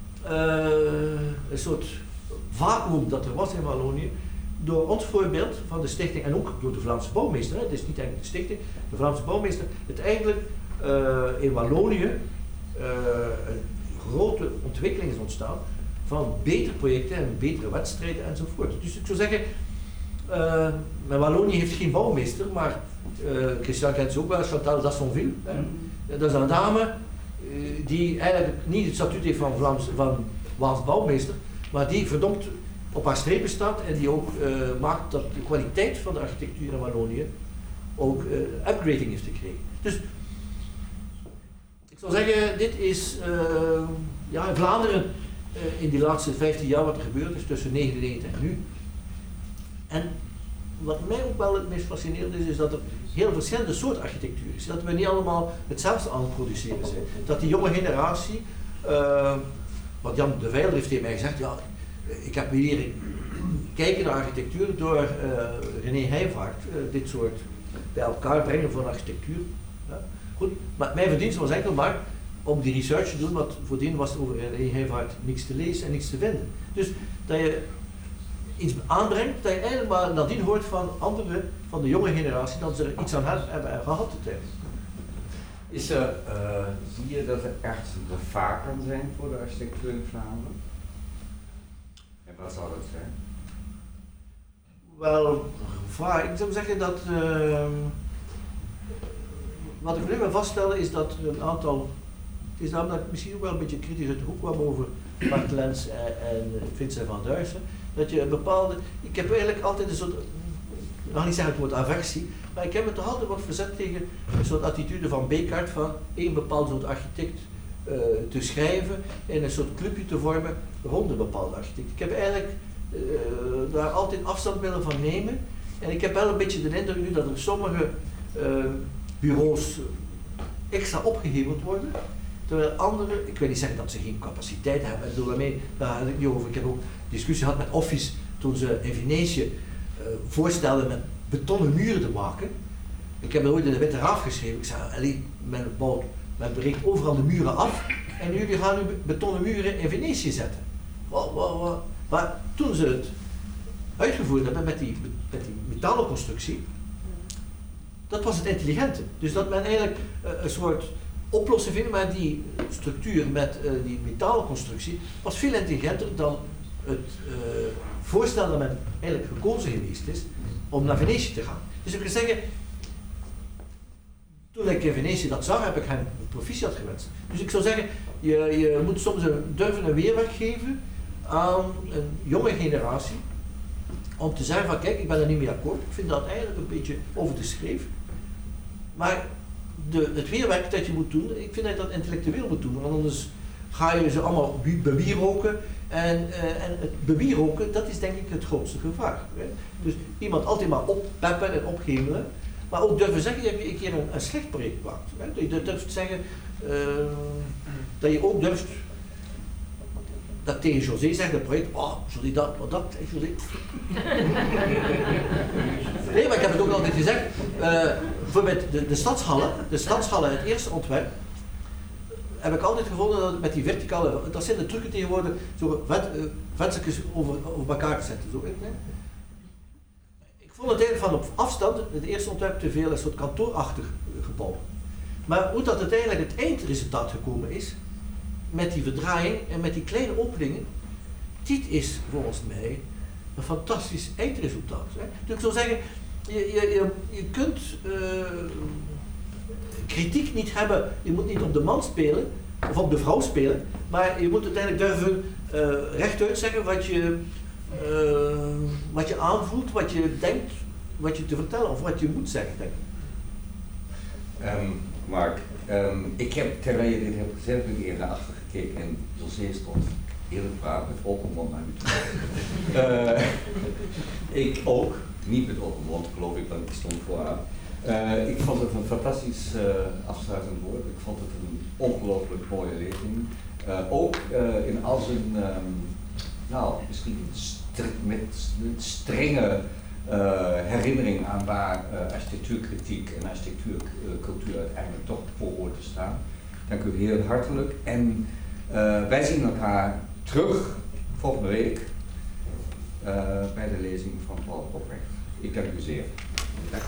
een soort vacuüm dat er was in Wallonië, door ons voorbeeld van de stichting en ook door de Vlaamse bouwmeester, hè, het is niet eigenlijk de stichting, de Vlaamse bouwmeester, het eigenlijk in Wallonië een grote ontwikkeling is ontstaan van betere projecten en betere wedstrijden enzovoort. Dus ik zou zeggen, Wallonië heeft geen bouwmeester, maar Christian kent ze ook wel, Chantal d'Assonville. Dat is een dame die eigenlijk niet het statuut heeft van Waals bouwmeester, maar die verdomd op haar strepen staat en die ook maakt dat de kwaliteit van de architectuur in Wallonië ook upgrading heeft gekregen. Dus ik zou zeggen, dit is in Vlaanderen in die laatste 15 jaar wat er gebeurd is tussen 1999 en nu. En wat mij ook wel het meest fascinerend is dat er heel verschillende soorten architectuur is. Dat we niet allemaal hetzelfde aan het produceren zijn. Dat die jonge generatie, wat Jan de Vijler heeft tegen mij gezegd, ja, ik heb leren kijken naar architectuur door René Heijvaart, dit soort bij elkaar brengen van architectuur. Ja. Goed, maar mijn verdienste was enkel maar om die research te doen, want voordien was over René Heijvaart niks te lezen en niks te vinden. Dus dat je iets aanbrengt, dat je eigenlijk maar nadien hoort van anderen, van de jonge generatie, dat ze er iets aan hebben gehad uiteindelijk. Zie je dat er echt een gevaar kan zijn voor de architectuur in Vlaanderen? En wat zou dat zijn? Wel, ik zou zeggen dat wat ik nu wel vaststellen is dat een aantal, het is namelijk dat ik misschien ook wel een beetje kritisch uit de hoek kwam over Bart Lens en Vincent van Duysen, dat je een bepaalde, ik heb eigenlijk altijd een soort, ik mag niet zeggen het woord aversie, maar ik heb me toch altijd wat verzet tegen een soort attitude van Beeckart van één bepaald soort architect te schrijven en een soort clubje te vormen rond een bepaalde architect. Ik heb eigenlijk daar altijd afstand willen van nemen en ik heb wel een beetje de indruk nu dat er sommige bureaus extra opgeheveld worden, terwijl andere, ik wil niet zeggen dat ze geen capaciteit hebben, ik bedoel daarmee, daar had ik niet over. Ik heb ook discussie gehad met Office toen ze in Venetië voorstelden met betonnen muren te maken. Ik heb er ooit in de Witte Raaf geschreven, ik zei, men breekt overal de muren af en jullie gaan nu betonnen muren in Venetië zetten. Maar toen ze het uitgevoerd hebben met die metalen constructie, dat was het intelligente. Dus dat men eigenlijk een soort oplossing vindt, maar die structuur met die metalen constructie was veel intelligenter dan het voorstel dat men eigenlijk gekozen geweest is om naar Venetië te gaan. Dus ik wil zeggen, toen ik in Venetië dat zag, heb ik hen proficiat gewenst. Dus ik zou zeggen, je moet soms durven een weerwerk geven aan een jonge generatie, om te zeggen van kijk, ik ben er niet mee akkoord, ik vind dat eigenlijk een beetje over de schreef. Maar het weerwerk dat je moet doen, ik vind dat je dat intellectueel moet doen, want anders ga je ze allemaal bewieroken. En het bewieroken, dat is denk ik het grootste gevaar. Hè? Dus iemand altijd maar oppeppen en opgemelen, maar ook durven zeggen, je hebt een keer een slecht project gemaakt. Hè? Dat je durft zeggen, dat je ook durft, dat tegen José zegt, dat project, José dat, wat dat, José. Nee, maar ik heb het ook altijd gezegd, bijvoorbeeld de stadshallen, het eerste ontwerp, heb ik altijd gevonden dat met die verticale, dat zijn de trucken tegenwoordig, zo venstertjes over elkaar te zetten. Zo, nee? Ik vond het eigenlijk van op afstand, het eerste ontwerp te veel, een soort kantoorachtig gebouw. Maar hoe dat uiteindelijk het eindresultaat gekomen is, met die verdraaiing en met die kleine openingen, dit is volgens mij een fantastisch eindresultaat. Hè? Dus ik zou zeggen, je kunt kritiek niet hebben, je moet niet op de man spelen, of op de vrouw spelen, maar je moet uiteindelijk durven rechtuit zeggen wat je aanvoelt, wat je denkt, wat je te vertellen, of wat je moet zeggen, denk ik. Mark, ik heb, terwijl je dit hebt gezegd, heb ik even naar achter gekeken en José stond heel braaf met open mond naar u toe. Ik ook, niet met open mond geloof ik, want ik stond voor haar. Ik vond het een fantastisch afsluitend woord. Ik vond het een ongelooflijk mooie lezing. Ook in al zijn, misschien met strenge herinnering aan waar architectuurkritiek en architectuurcultuur uiteindelijk toch voor hoort te staan. Dank u heel hartelijk. En wij zien elkaar terug volgende week bij de lezing van Paul Poprecht. Ik dank u zeer. Dank.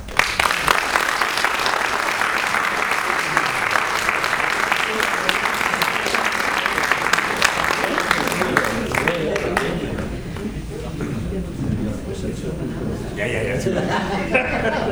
Ja.